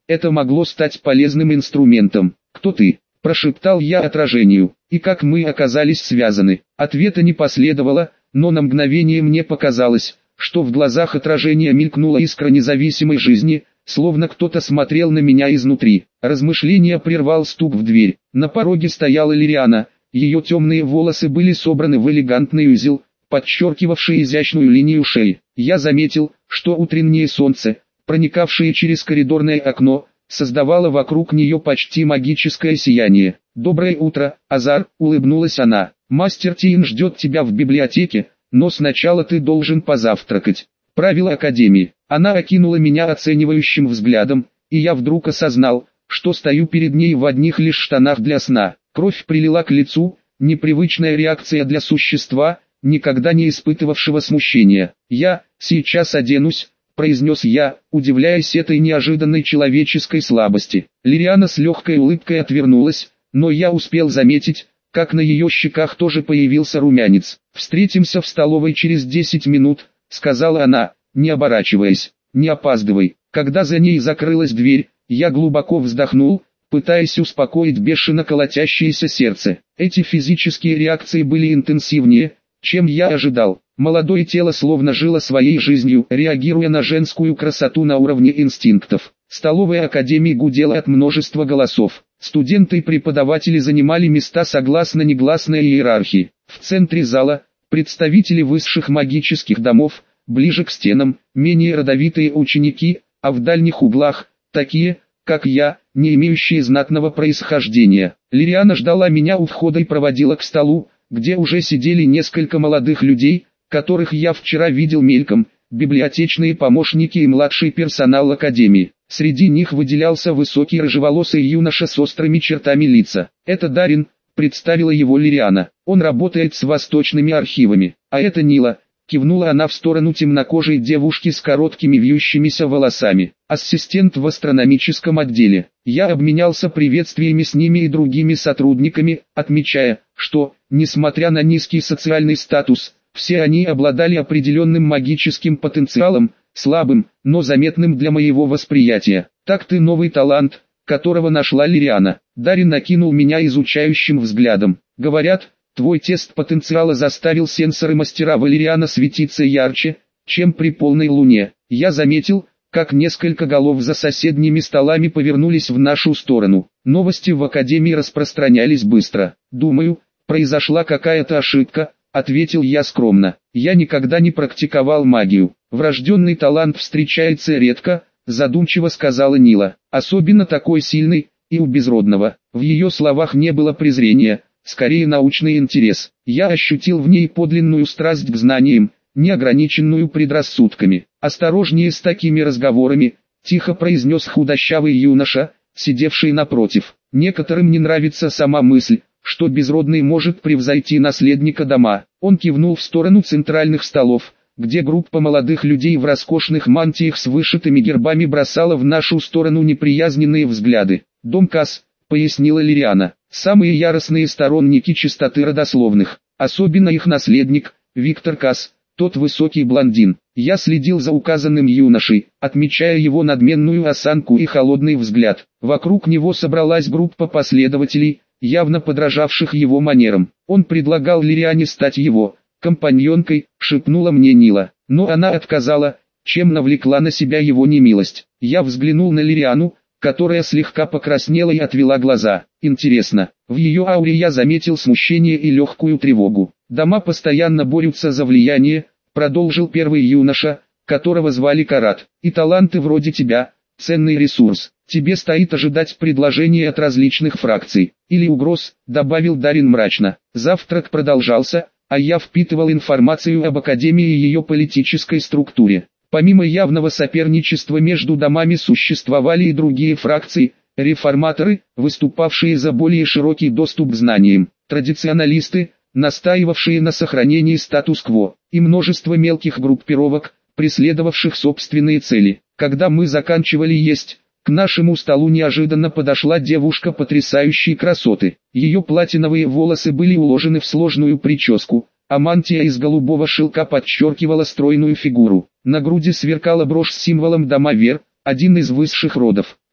это могло стать полезным инструментом. «Кто ты?» – прошептал я отражению. «И как мы оказались связаны?» Ответа не последовало, но на мгновение мне показалось, что в глазах отражения мелькнула искра независимой жизни, словно кто-то смотрел на меня изнутри. Размышление прервал стук в дверь. На пороге стояла Лириана, ее темные волосы были собраны в элегантный узел, подчеркивавший изящную линию шеи. Я заметил, что утреннее солнце, проникавшее через коридорное окно, создавало вокруг нее почти магическое сияние. «Доброе утро, Азар», — улыбнулась она. «Мастер Тиин ждет тебя в библиотеке, но сначала ты должен позавтракать». Правила Академии. Она окинула меня оценивающим взглядом, и я вдруг осознал, что стою перед ней в одних лишь штанах для сна. Кровь прилила к лицу, непривычная реакция для существа, никогда не испытывавшего смущения. «Я сейчас оденусь», — произнес я, удивляясь этой неожиданной человеческой слабости. Лириана с легкой улыбкой отвернулась, но я успел заметить, как на ее щеках тоже появился румянец. «Встретимся в столовой через десять минут», — сказала она, не оборачиваясь. «Не опаздывай». Когда за ней закрылась дверь, я глубоко вздохнул, пытаясь успокоить бешено колотящееся сердце. Эти физические реакции были интенсивнее, чем я ожидал. Молодое тело словно жило своей жизнью, реагируя на женскую красоту на уровне инстинктов. Столовая академии гудела от множества голосов. Студенты и преподаватели занимали места согласно негласной иерархии. В центре зала – представители высших магических домов, ближе к стенам – менее родовитые ученики, а в дальних углах – такие, как я, не имеющие знатного происхождения. Лириана ждала меня у входа и проводила к столу, где уже сидели несколько молодых людей, которых я вчера видел мельком, библиотечные помощники и младший персонал академии. Среди них выделялся высокий рыжеволосый юноша с острыми чертами лица. «Это Дарин», — представила его Лириана. «Он работает с восточными архивами. А это Нила», — кивнула она в сторону темнокожей девушки с короткими вьющимися волосами. «Ассистент в астрономическом отделе». Я обменялся приветствиями с ними и другими сотрудниками, отмечая, что, несмотря на низкий социальный статус, все они обладали определенным магическим потенциалом, слабым, но заметным для моего восприятия. «Так ты новый талант, которого нашла Лириана». Дарин накинул меня изучающим взглядом. «Говорят, твой тест потенциала заставил сенсоры мастера Валериана светиться ярче, чем при полной луне». Я заметил, как несколько голов за соседними столами повернулись в нашу сторону. Новости в Академии распространялись быстро. «Думаю, произошла какая-то ошибка», — ответил я скромно. «Я никогда не практиковал магию. Врожденный талант встречается редко», — задумчиво сказала Нила. «Особенно такой сильный, и у безродного». В ее словах не было презрения, скорее научный интерес. Я ощутил в ней подлинную страсть к знаниям, не ограниченную предрассудками. «Осторожнее с такими разговорами», — тихо произнес худощавый юноша, сидевший напротив. «Некоторым не нравится сама мысль, что безродный может превзойти наследника дома». Он кивнул в сторону центральных столов, где группа молодых людей в роскошных мантиях с вышитыми гербами бросала в нашу сторону неприязненные взгляды. «Дом Кас», — пояснила Лириана, — «самые яростные сторонники чистоты родословных, особенно их наследник, Виктор Кас, тот высокий блондин». Я следил за указанным юношей, отмечая его надменную осанку и холодный взгляд. Вокруг него собралась группа последователей, явно подражавших его манерам. «Он предлагал Лириане стать его компаньонкой», — шепнула мне Нила. Но она отказала, чем навлекла на себя его немилость. Я взглянул на Лириану, которая слегка покраснела и отвела глаза. Интересно, в ее ауре я заметил смущение и легкую тревогу. «Дома постоянно борются за влияние», — продолжил первый юноша, которого звали Карат. «И таланты вроде тебя — ценный ресурс. Тебе стоит ожидать предложений от различных фракций. Или угроз», — добавил Дарин мрачно. Завтрак продолжался, а я впитывал информацию об Академии и ее политической структуре. Помимо явного соперничества между домами существовали и другие фракции, реформаторы, выступавшие за более широкий доступ к знаниям, традиционалисты, настаивавшие на сохранении статус-кво, и множество мелких группировок, преследовавших собственные цели. Когда мы заканчивали есть, к нашему столу неожиданно подошла девушка потрясающей красоты. Ее платиновые волосы были уложены в сложную прическу, а мантия из голубого шелка подчеркивала стройную фигуру. На груди сверкала брошь с символом дома Вер, один из высших родов.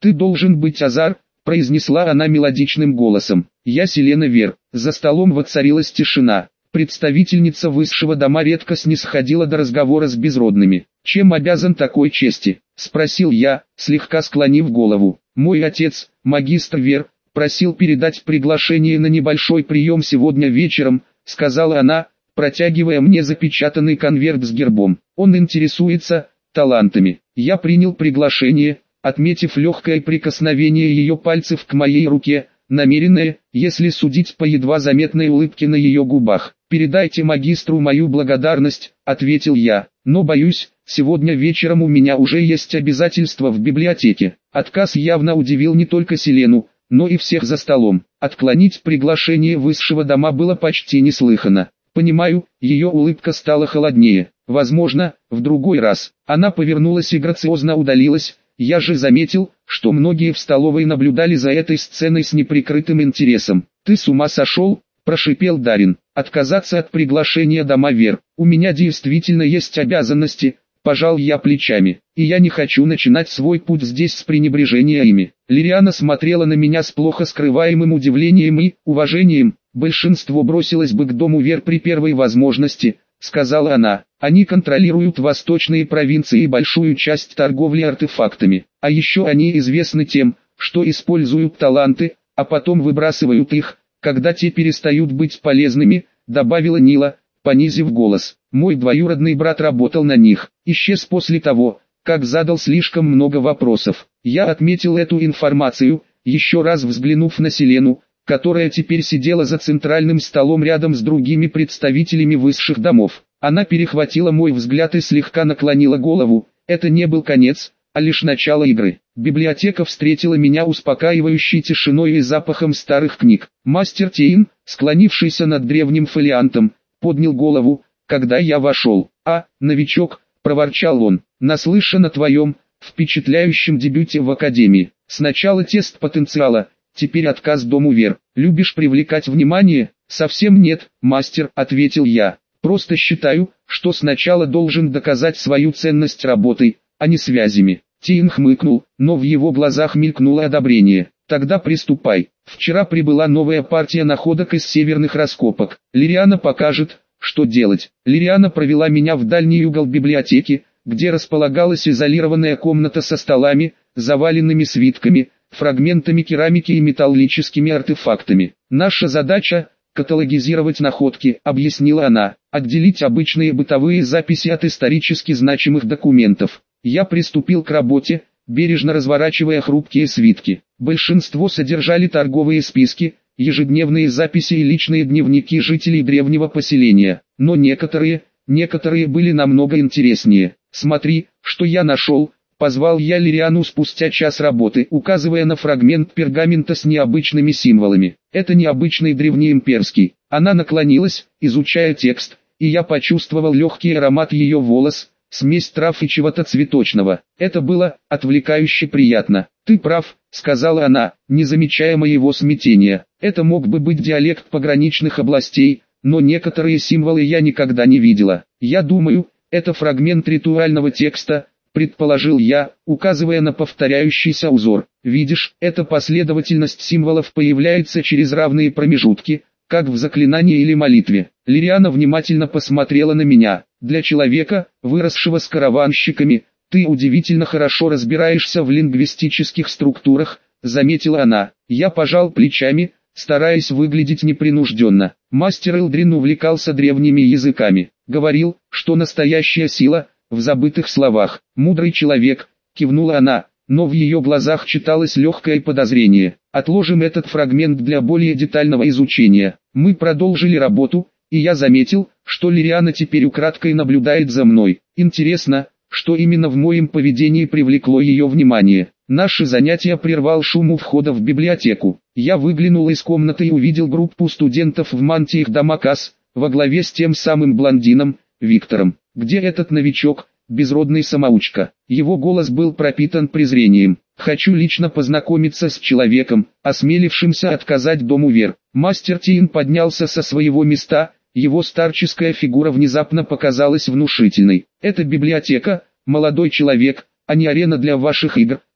«Ты должен быть Азар», — произнесла она мелодичным голосом. «Я Селена Вер». За столом воцарилась тишина. Представительница высшего дома редко снисходила до разговора с безродными. «Чем обязан такой чести?» — спросил я, слегка склонив голову. «Мой отец, магистр Вер, просил передать приглашение на небольшой прием сегодня вечером», — сказала она, протягивая мне запечатанный конверт с гербом. «Он интересуется талантами». Я принял приглашение, отметив легкое прикосновение ее пальцев к моей руке, намеренное, если судить по едва заметной улыбке на ее губах. «Передайте магистру мою благодарность», — ответил я, — «но боюсь, сегодня вечером у меня уже есть обязательства в библиотеке». Отказ явно удивил не только Селену, но и всех за столом. Отклонить приглашение высшего дома было почти неслыханно. «Понимаю», ее улыбка стала холоднее. «Возможно, в другой раз». Она повернулась и грациозно удалилась. Я же заметил, что многие в столовой наблюдали за этой сценой с неприкрытым интересом. «Ты с ума сошел?» – прошипел Дарин. «Отказаться от приглашения дома Вер. У меня действительно есть обязанности», – пожал я плечами. «И я не хочу начинать свой путь здесь с пренебрежения ими». Лириана смотрела на меня с плохо скрываемым удивлением и уважением. «Большинство бросилось бы к дому Вер при первой возможности», — сказала она. «Они контролируют восточные провинции и большую часть торговли артефактами. А еще они известны тем, что используют таланты, а потом выбрасывают их, когда те перестают быть полезными», — добавила Нила, понизив голос. «Мой двоюродный брат работал на них. Исчез после того, как задал слишком много вопросов». Я отметил эту информацию, еще раз взглянув на Селену, которая теперь сидела за центральным столом рядом с другими представителями высших домов. Она перехватила мой взгляд и слегка наклонила голову. Это не был конец, а лишь начало игры. Библиотека встретила меня успокаивающей тишиной и запахом старых книг. Мастер Тейн, склонившийся над древним фолиантом, поднял голову, когда я вошел. «А, новичок», — проворчал он, — «наслышан о твоем впечатляющем дебюте в Академии. Сначала тест потенциала, теперь отказ дому Вер. Любишь привлекать внимание?» «Совсем нет, мастер», — ответил я. «Просто считаю, что сначала должен доказать свою ценность работой, а не связями». Тейн хмыкнул, но в его глазах мелькнуло одобрение. «Тогда приступай. Вчера прибыла новая партия находок из северных раскопок. Лириана покажет, что делать». Лириана провела меня в дальний угол библиотеки, где располагалась изолированная комната со столами, заваленными свитками, фрагментами керамики и металлическими артефактами. «Наша задача – каталогизировать находки», – объяснила она, – «отделить обычные бытовые записи от исторически значимых документов». Я приступил к работе, бережно разворачивая хрупкие свитки. Большинство содержали торговые списки, ежедневные записи и личные дневники жителей древнего поселения. Но некоторые, некоторые были намного интереснее. «Смотри, что я нашел», — позвал я Лириану спустя час работы, указывая на фрагмент пергамента с необычными символами. «Это необычный древнеимперский». Она наклонилась, изучая текст, и я почувствовал легкий аромат ее волос, смесь трав и чего-то цветочного. Это было отвлекающе приятно. «Ты прав», — сказала она, не замечая моего смятения. «Это мог бы быть диалект пограничных областей, но некоторые символы я никогда не видела. Я думаю, это фрагмент ритуального текста», — предположил я, указывая на повторяющийся узор. «Видишь, эта последовательность символов появляется через равные промежутки, как в заклинании или молитве». Лириана внимательно посмотрела на меня. «Для человека, выросшего с караванщиками, ты удивительно хорошо разбираешься в лингвистических структурах», — заметила она. Я пожал плечами, стараясь выглядеть непринужденно. Мастер Элдрин увлекался древними языками. Говорил, что настоящая сила в забытых словах. «Мудрый человек», — кивнула она, но в ее глазах читалось легкое подозрение. «Отложим этот фрагмент для более детального изучения». Мы продолжили работу, и я заметил, что Лириана теперь украдкой наблюдает за мной. Интересно, что именно в моем поведении привлекло ее внимание. Наше занятие прервал шум у входа в библиотеку. Я выглянул из комнаты и увидел группу студентов в мантиях Дамакас, во главе с тем самым блондином, Виктором. «Где этот новичок, безродный самоучка?» Его голос был пропитан презрением. «Хочу лично познакомиться с человеком, осмелившимся отказать дому Вер». Мастер Тейн поднялся со своего места, его старческая фигура внезапно показалась внушительной. «Это библиотека, молодой человек, а не арена для ваших игр»,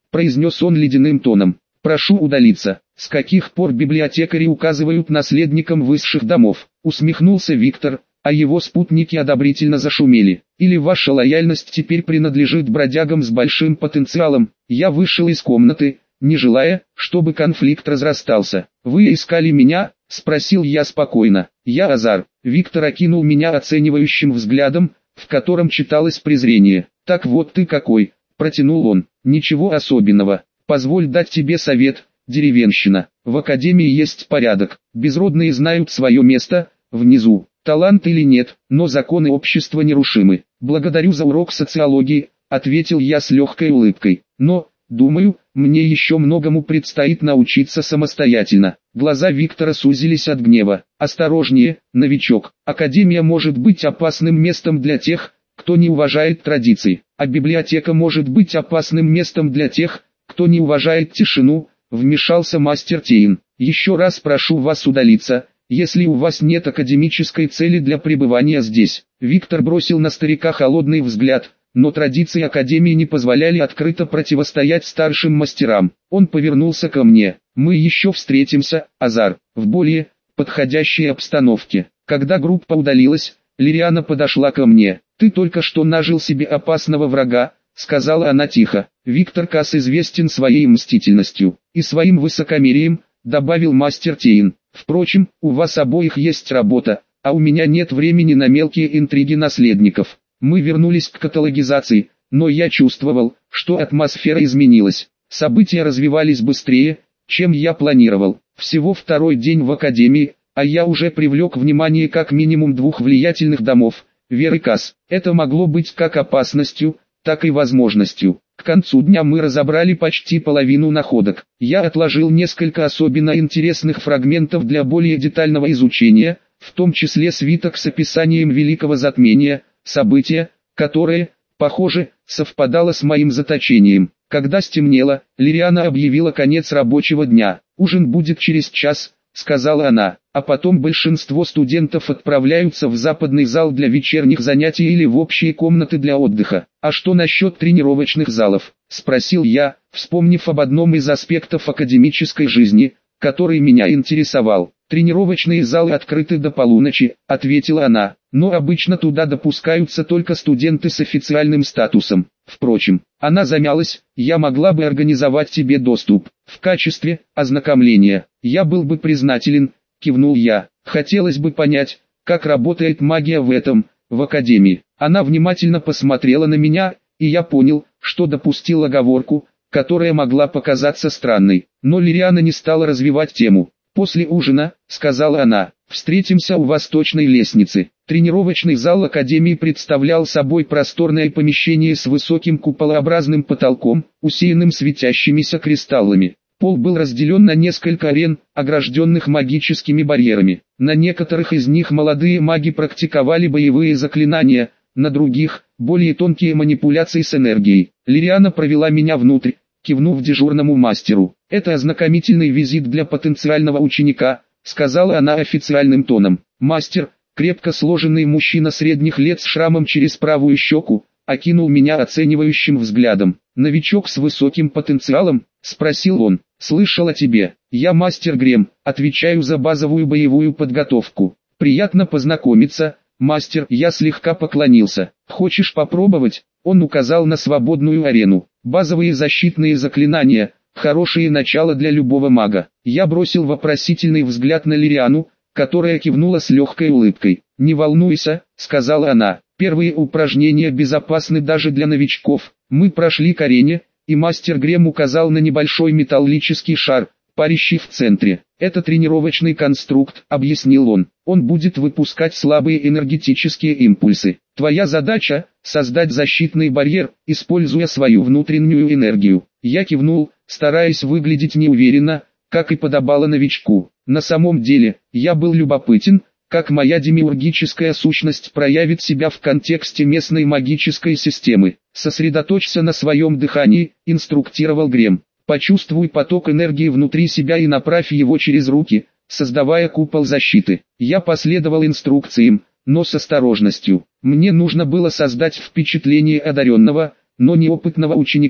произнес он ледяным тоном. «Прошу удалиться». «С каких пор библиотекари указывают наследникам высших домов?» Усмехнулся Виктор, а его спутники одобрительно зашумели. «Или ваша лояльность теперь принадлежит бродягам с большим потенциалом?» Я вышел из комнаты, не желая, чтобы конфликт разрастался. «Вы искали меня?» — спросил я спокойно. «Я Азар». Виктор окинул меня оценивающим взглядом, в котором читалось презрение. «Так вот ты какой», — протянул он. «Ничего особенного. Позволь дать тебе совет, деревенщина. В академии есть порядок. Безродные знают свое место, внизу. Талант или нет, но законы общества нерушимы. Благодарю за урок социологии», — ответил я с легкой улыбкой. «Но, думаю, мне еще многому предстоит научиться самостоятельно». Глаза Виктора сузились от гнева. «Осторожнее, новичок. Академия может быть опасным местом для тех, кто не уважает традиции, а библиотека может быть опасным местом для тех, кто не уважает тишину», — вмешался мастер Тейн. «Еще раз прошу вас удалиться, если у вас нет академической цели для пребывания здесь». Виктор бросил на старика холодный взгляд, но традиции академии не позволяли открыто противостоять старшим мастерам. Он повернулся ко мне. «Мы еще встретимся, Азар, в более подходящей обстановке». Когда группа удалилась, Лириана подошла ко мне. «Ты только что нажил себе опасного врага», — сказала она тихо. «Виктор Касс известен своей мстительностью и своим высокомерием», — добавил мастер Тейн. «Впрочем, у вас обоих есть работа, а у меня нет времени на мелкие интриги наследников». Мы вернулись к каталогизации, но я чувствовал, что атмосфера изменилась. События развивались быстрее, чем я планировал. Всего второй день в академии, а я уже привлек внимание как минимум двух влиятельных домов, Вер и Касс. Это могло быть как опасностью, так и возможностью. К концу дня мы разобрали почти половину находок. Я отложил несколько особенно интересных фрагментов для более детального изучения, в том числе свиток с описанием Великого Затмения, событие, которое, похоже, совпадало с моим заточением. Когда стемнело, Лириана объявила конец рабочего дня. «Ужин будет через час», — сказала она, «а потом большинство студентов отправляются в западный зал для вечерних занятий или в общие комнаты для отдыха». «А что насчет тренировочных залов?» — спросил я, вспомнив об одном из аспектов академической жизни, который меня интересовал. «Тренировочные залы открыты до полуночи», — ответила она, «но обычно туда допускаются только студенты с официальным статусом. Впрочем, она замялась, я могла бы организовать тебе доступ. В качестве ознакомления. Я был бы признателен», — кивнул я. «Хотелось бы понять, как работает магия в этом, в академии». Она внимательно посмотрела на меня, и я понял, что допустил оговорку, которая могла показаться странной. Но Лириана не стала развивать тему. «После ужина», — сказала она, — «встретимся у восточной лестницы». Тренировочный зал академии представлял собой просторное помещение с высоким куполообразным потолком, усеянным светящимися кристаллами. Пол был разделен на несколько арен, огражденных магическими барьерами. На некоторых из них молодые маги практиковали боевые заклинания, на других – более тонкие манипуляции с энергией. Лириана провела меня внутрь, кивнув дежурному мастеру. «Это ознакомительный визит для потенциального ученика», — сказала она официальным тоном. Мастер, крепко сложенный мужчина средних лет с шрамом через правую щеку, окинул меня оценивающим взглядом. «Новичок с высоким потенциалом?» — спросил он. «Слышал о тебе. Я мастер Грем, отвечаю за базовую боевую подготовку. Приятно познакомиться, мастер». Я слегка поклонился. «Хочешь попробовать?» Он указал на свободную арену. «Базовые защитные заклинания, хорошее начало для любого мага». Я бросил вопросительный взгляд на Лириану, которая кивнула с легкой улыбкой. «Не волнуйся», — сказала она, — «первые упражнения безопасны даже для новичков». Мы прошли к арене, и мастер Грем указал на небольшой металлический шар, парящий в центре. «Это тренировочный конструкт», — объяснил он. «Он будет выпускать слабые энергетические импульсы. Твоя задача — создать защитный барьер, используя свою внутреннюю энергию». Я кивнул, стараясь выглядеть неуверенно, как и подобало новичку. На самом деле, я был любопытен, как моя демиургическая сущность проявит себя в контексте местной магической системы. «Сосредоточься на своем дыхании», — инструктировал Грем. «Почувствуй поток энергии внутри себя и направь его через руки, создавая купол защиты». Я последовал инструкциям, но с осторожностью. Мне нужно было создать впечатление одаренного, но неопытного ученика,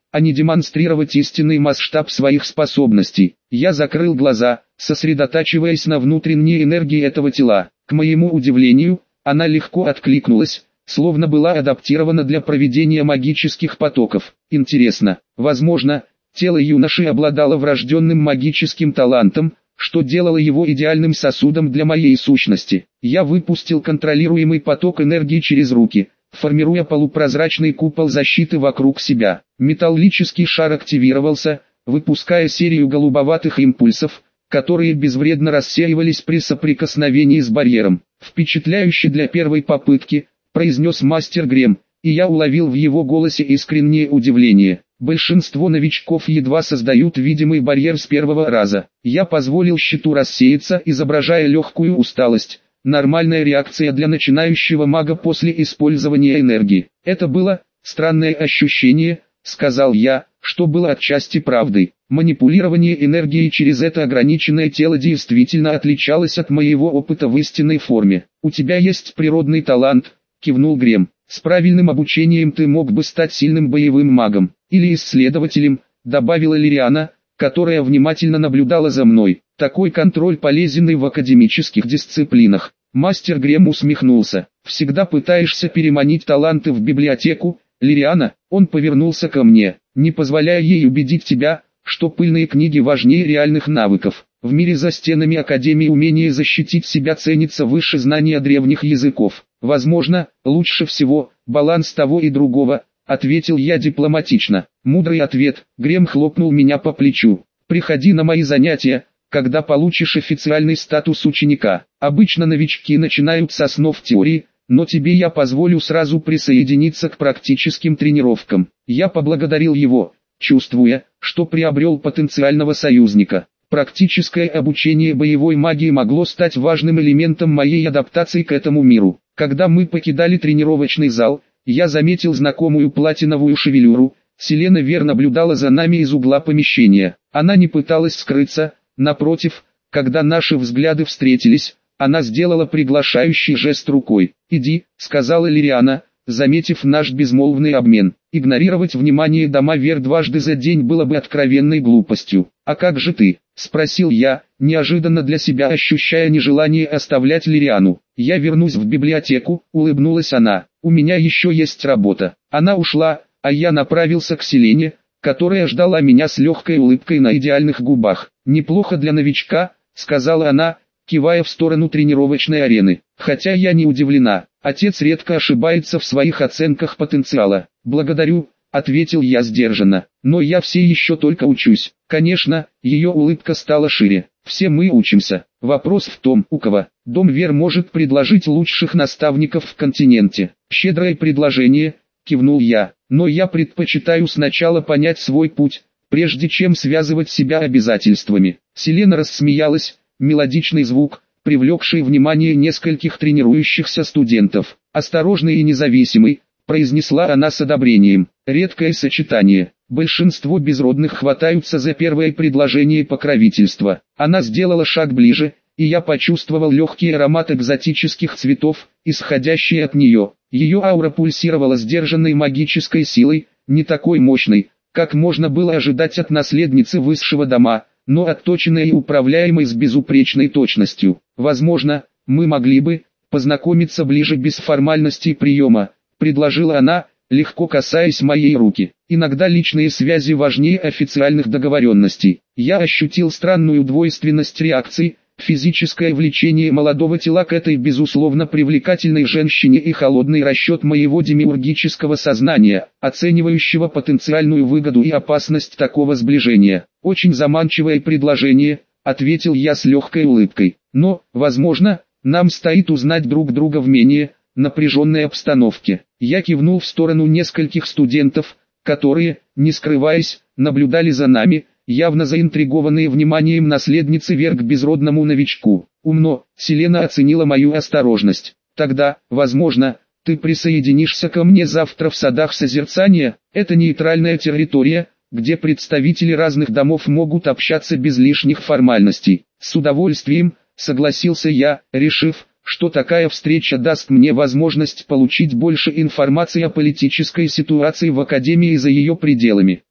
а не демонстрировать истинный масштаб своих способностей. Я закрыл глаза, сосредотачиваясь на внутренней энергии этого тела. К моему удивлению, она легко откликнулась, словно была адаптирована для проведения магических потоков. Интересно, возможно, тело юноши обладало врожденным магическим талантом, что делало его идеальным сосудом для моей сущности. Я выпустил контролируемый поток энергии через руки, формируя полупрозрачный купол защиты вокруг себя. Металлический шар активировался, выпуская серию голубоватых импульсов, которые безвредно рассеивались при соприкосновении с барьером. «Впечатляюще для первой попытки», — произнес мастер Грем, и я уловил в его голосе искреннее удивление. Большинство новичков едва создают видимый барьер с первого раза. Я позволил щиту рассеяться, изображая легкую усталость. Нормальная реакция для начинающего мага после использования энергии. Это было странное ощущение, сказал я, что было отчасти правдой. Манипулирование энергией через это ограниченное тело действительно отличалось от моего опыта в истинной форме. «У тебя есть природный талант», — кивнул Грем. «С правильным обучением ты мог бы стать сильным боевым магом, или исследователем», — добавила Лириана, которая внимательно наблюдала за мной. «Такой контроль полезен и в академических дисциплинах». Мастер Грем усмехнулся. «Всегда пытаешься переманить таланты в библиотеку, Лириана?» Он повернулся ко мне, не позволяя ей убедить тебя, что пыльные книги важнее реальных навыков. В мире за стенами Академии умение защитить себя ценится выше знания древних языков. Возможно, лучше всего, баланс того и другого, ответил я дипломатично. Мудрый ответ. Грем хлопнул меня по плечу. «Приходи на мои занятия, когда получишь официальный статус ученика. Обычно новички начинают с основ теории, но тебе я позволю сразу присоединиться к практическим тренировкам». Я поблагодарил его, чувствуя, что приобрел потенциального союзника. Практическое обучение боевой магии могло стать важным элементом моей адаптации к этому миру. Когда мы покидали тренировочный зал, я заметил знакомую платиновую шевелюру. Селена Вер наблюдала за нами из угла помещения. Она не пыталась скрыться, напротив, когда наши взгляды встретились, она сделала приглашающий жест рукой. «Иди», — сказала Лириана, заметив наш безмолвный обмен. Игнорировать внимание дома Вер дважды за день было бы откровенной глупостью. «А как же ты?» — спросил я, неожиданно для себя ощущая нежелание оставлять Лириану. «Я вернусь в библиотеку», — улыбнулась она. «У меня еще есть работа». Она ушла, а я направился к Селене, которая ждала меня с легкой улыбкой на идеальных губах. «Неплохо для новичка», — сказала она, кивая в сторону тренировочной арены. «Хотя я не удивлена, отец редко ошибается в своих оценках потенциала». «Благодарю», — ответил я сдержанно, — «но я все еще только учусь». Конечно, ее улыбка стала шире. «Все мы учимся. Вопрос в том, у кого. Дом Вер может предложить лучших наставников в континенте». «Щедрое предложение», — кивнул я, — «но я предпочитаю сначала понять свой путь, прежде чем связывать себя обязательствами». Селена рассмеялась, мелодичный звук, привлекший внимание нескольких тренирующихся студентов. «Осторожный и независимый», — произнесла она с одобрением. «Редкое сочетание. Большинство безродных хватаются за первое предложение покровительства». Она сделала шаг ближе, и я почувствовал легкий аромат экзотических цветов, исходящий от нее. Ее аура пульсировала сдержанной магической силой, не такой мощной, как можно было ожидать от наследницы высшего дома, но отточенной и управляемой с безупречной точностью. «Возможно, мы могли бы познакомиться ближе без формальностей приема», — предложила она, легко касаясь моей руки. «Иногда личные связи важнее официальных договоренностей». Я ощутил странную двойственность реакций, физическое влечение молодого тела к этой безусловно привлекательной женщине и холодный расчет моего демиургического сознания, оценивающего потенциальную выгоду и опасность такого сближения. «Очень заманчивое предложение», — ответил я с легкой улыбкой. «Но, возможно, нам стоит узнать друг друга в менее напряженной обстановке». Я кивнул в сторону нескольких студентов, которые, не скрываясь, наблюдали за нами, явно заинтригованные вниманием наследницы Вер к безродному новичку. «Умно», — Селена оценила мою осторожность. «Тогда, возможно, ты присоединишься ко мне завтра в садах созерцания. Это нейтральная территория, где представители разных домов могут общаться без лишних формальностей». «С удовольствием», — согласился я, решив, что такая встреча даст мне возможность получить больше информации о политической ситуации в Академии и за ее пределами.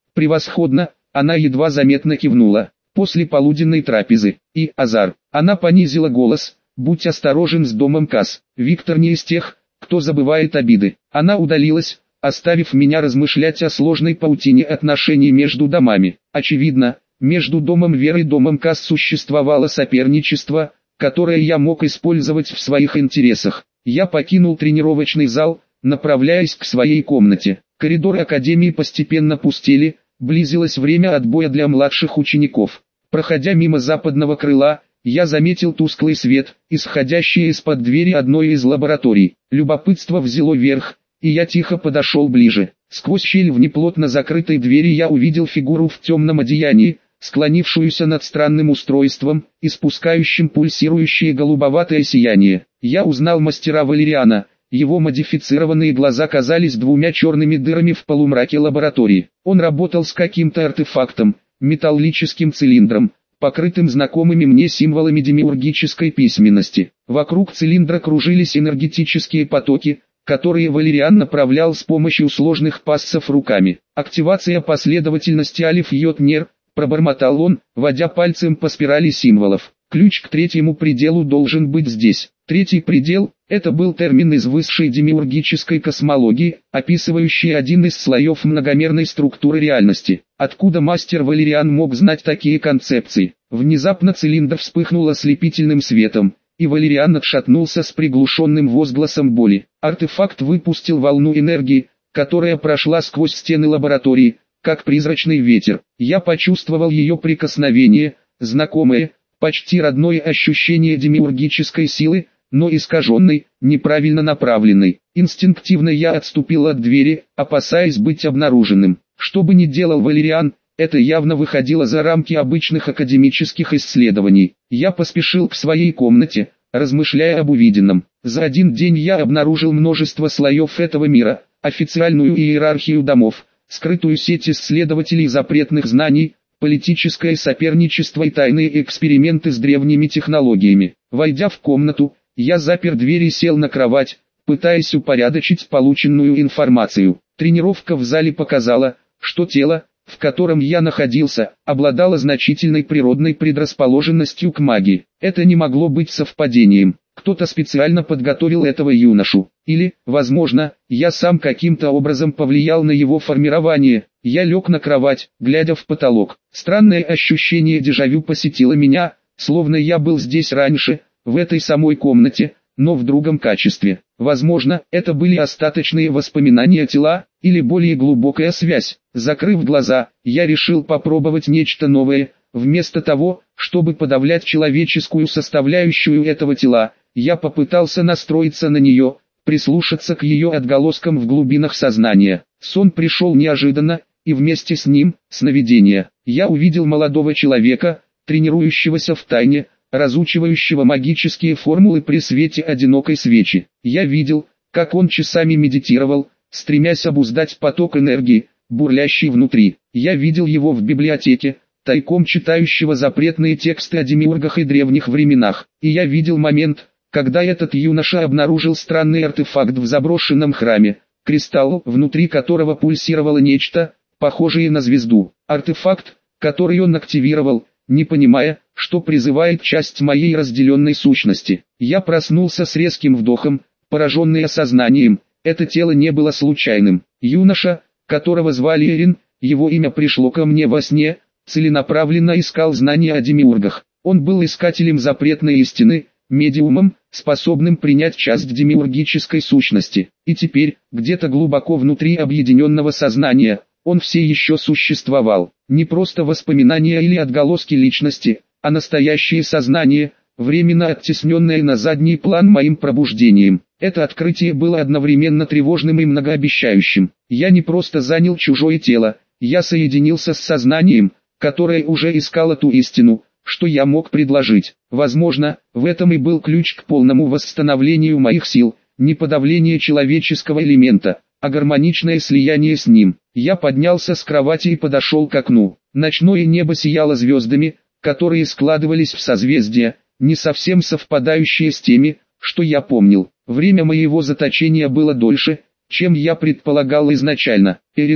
Превосходно, она едва заметно кивнула. После полуденной трапезы. И, Азар, она понизила голос, будь осторожен с домом Кас. Виктор не из тех, кто забывает обиды. Она удалилась, оставив меня размышлять о сложной паутине отношений между домами. Очевидно, между домом Веры и домом Кас существовало соперничество, которое я мог использовать в своих интересах. Я покинул тренировочный зал, направляясь к своей комнате. Коридоры академии постепенно пустели, близилось время отбоя для младших учеников. Проходя мимо западного крыла, я заметил тусклый свет, исходящий из-под двери одной из лабораторий. Любопытство взяло верх, и я тихо подошел ближе. Сквозь щель в неплотно закрытой двери я увидел фигуру в темном одеянии, склонившуюся над странным устройством, испускающим пульсирующее голубоватое сияние. Я узнал мастера Валериана. Его модифицированные глаза казались двумя черными дырами в полумраке лаборатории. Он работал с каким-то артефактом, металлическим цилиндром, покрытым знакомыми мне символами демиургической письменности. Вокруг цилиндра кружились энергетические потоки, которые Валериан направлял с помощью сложных пассов руками. «Активация последовательности Алиф-Йод-Нер», пробормотал он, водя пальцем по спирали символов. «Ключ к третьему пределу должен быть здесь». Третий предел – это был термин из высшей демиургической космологии, описывающий один из слоев многомерной структуры реальности. Откуда мастер Валериан мог знать такие концепции? Внезапно цилиндр вспыхнул ослепительным светом, и Валериан отшатнулся с приглушенным возгласом боли. Артефакт выпустил волну энергии, которая прошла сквозь стены лаборатории, как призрачный ветер. Я почувствовал ее прикосновение, знакомое, почти родное ощущение демиургической силы, но искаженной, неправильно направленной. Инстинктивно я отступил от двери, опасаясь быть обнаруженным. Что бы ни делал Валериан, это явно выходило за рамки обычных академических исследований. Я поспешил к своей комнате, размышляя об увиденном. За один день я обнаружил множество слоев этого мира, официальную иерархию домов, скрытую сеть исследователей запретных знаний, политическое соперничество и тайные эксперименты с древними технологиями. Войдя в комнату, я запер дверь и сел на кровать, пытаясь упорядочить полученную информацию. Тренировка в зале показала, что тело, в котором я находился, обладало значительной природной предрасположенностью к магии. Это не могло быть совпадением. Кто-то специально подготовил этого юношу. Или, возможно, я сам каким-то образом повлиял на его формирование. Я лег на кровать, глядя в потолок. Странное ощущение дежавю посетило меня, словно я был здесь раньше, в этой самой комнате, но в другом качестве. Возможно, это были остаточные воспоминания тела, или более глубокая связь. Закрыв глаза, я решил попробовать нечто новое. Вместо того, чтобы подавлять человеческую составляющую этого тела, я попытался настроиться на нее, прислушаться к ее отголоскам в глубинах сознания. Сон пришел неожиданно, и вместе с ним – сновидение. Я увидел молодого человека, тренирующегося в тайне, разучивающего магические формулы при свете одинокой свечи. Я видел, как он часами медитировал, стремясь обуздать поток энергии, бурлящий внутри. Я видел его в библиотеке, тайком читающего запретные тексты о демиургах и древних временах. И я видел момент, когда этот юноша обнаружил странный артефакт в заброшенном храме, кристалл, внутри которого пульсировало нечто, похожее на звезду. Артефакт, который он активировал, не понимая, что призывает часть моей разделенной сущности. Я проснулся с резким вдохом, пораженный осознанием, это тело не было случайным. Юноша, которого звали Эрин, его имя пришло ко мне во сне, целенаправленно искал знания о демиургах. Он был искателем запретной истины, медиумом, способным принять часть демиургической сущности. И теперь, где-то глубоко внутри объединенного сознания, он все еще существовал. Не просто воспоминания или отголоски личности, а настоящее сознание, временно оттесненное на задний план моим пробуждением. Это открытие было одновременно тревожным и многообещающим. Я не просто занял чужое тело, я соединился с сознанием, которое уже искало ту истину, что я мог предложить. Возможно, в этом и был ключ к полному восстановлению моих сил, не подавление человеческого элемента, а гармоничное слияние с ним. Я поднялся с кровати и подошел к окну. Ночное небо сияло звездами, которые складывались в созвездия, не совсем совпадающие с теми, что я помнил. Время моего заточения было дольше, чем я предполагал изначально. Эрин,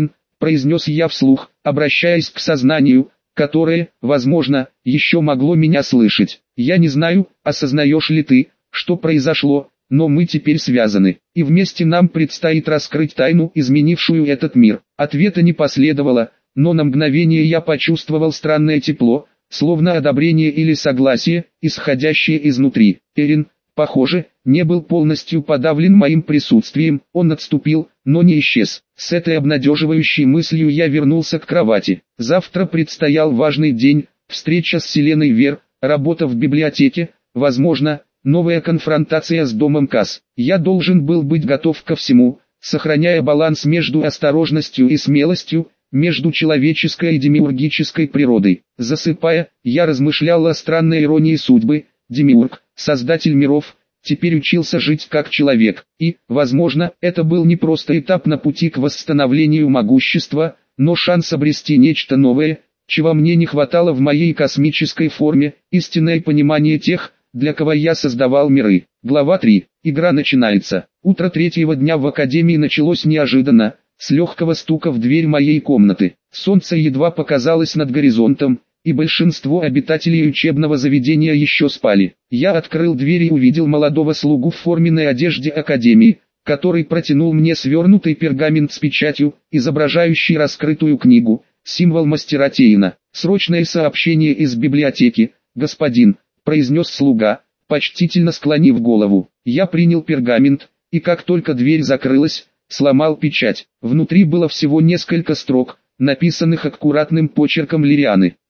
произнес я вслух, обращаясь к сознанию, которое, возможно, еще могло меня слышать. Я не знаю, осознаешь ли ты, что произошло, но мы теперь связаны, и вместе нам предстоит раскрыть тайну, изменившую этот мир. Ответа не последовало, но на мгновение я почувствовал странное тепло, словно одобрение или согласие, исходящее изнутри. Эрин, похоже, не был полностью подавлен моим присутствием, он отступил, но не исчез. С этой обнадеживающей мыслью я вернулся к кровати. Завтра предстоял важный день, встреча с Селеной Вер, работа в библиотеке, возможно, новая конфронтация с домом Касс. Я должен был быть готов ко всему, сохраняя баланс между осторожностью и смелостью, между человеческой и демиургической природой. Засыпая, я размышлял о странной иронии судьбы. Демиург, создатель миров, теперь учился жить как человек, и, возможно, это был не просто этап на пути к восстановлению могущества, но шанс обрести нечто новое, чего мне не хватало в моей космической форме, истинное понимание тех, для кого я создавал миры. Глава три. Игра начинается. Утро третьего дня в Академии началось неожиданно, с легкого стука в дверь моей комнаты. Солнце едва показалось над горизонтом, и большинство обитателей учебного заведения еще спали. Я открыл дверь и увидел молодого слугу в форменной одежде Академии, который протянул мне свернутый пергамент с печатью, изображающий раскрытую книгу, символ мастера Тейна. «Срочное сообщение из библиотеки, господин», — произнес слуга, почтительно склонив голову. Я принял пергамент, и как только дверь закрылась, сломал печать. Внутри было всего несколько строк, написанных аккуратным почерком Лирианы.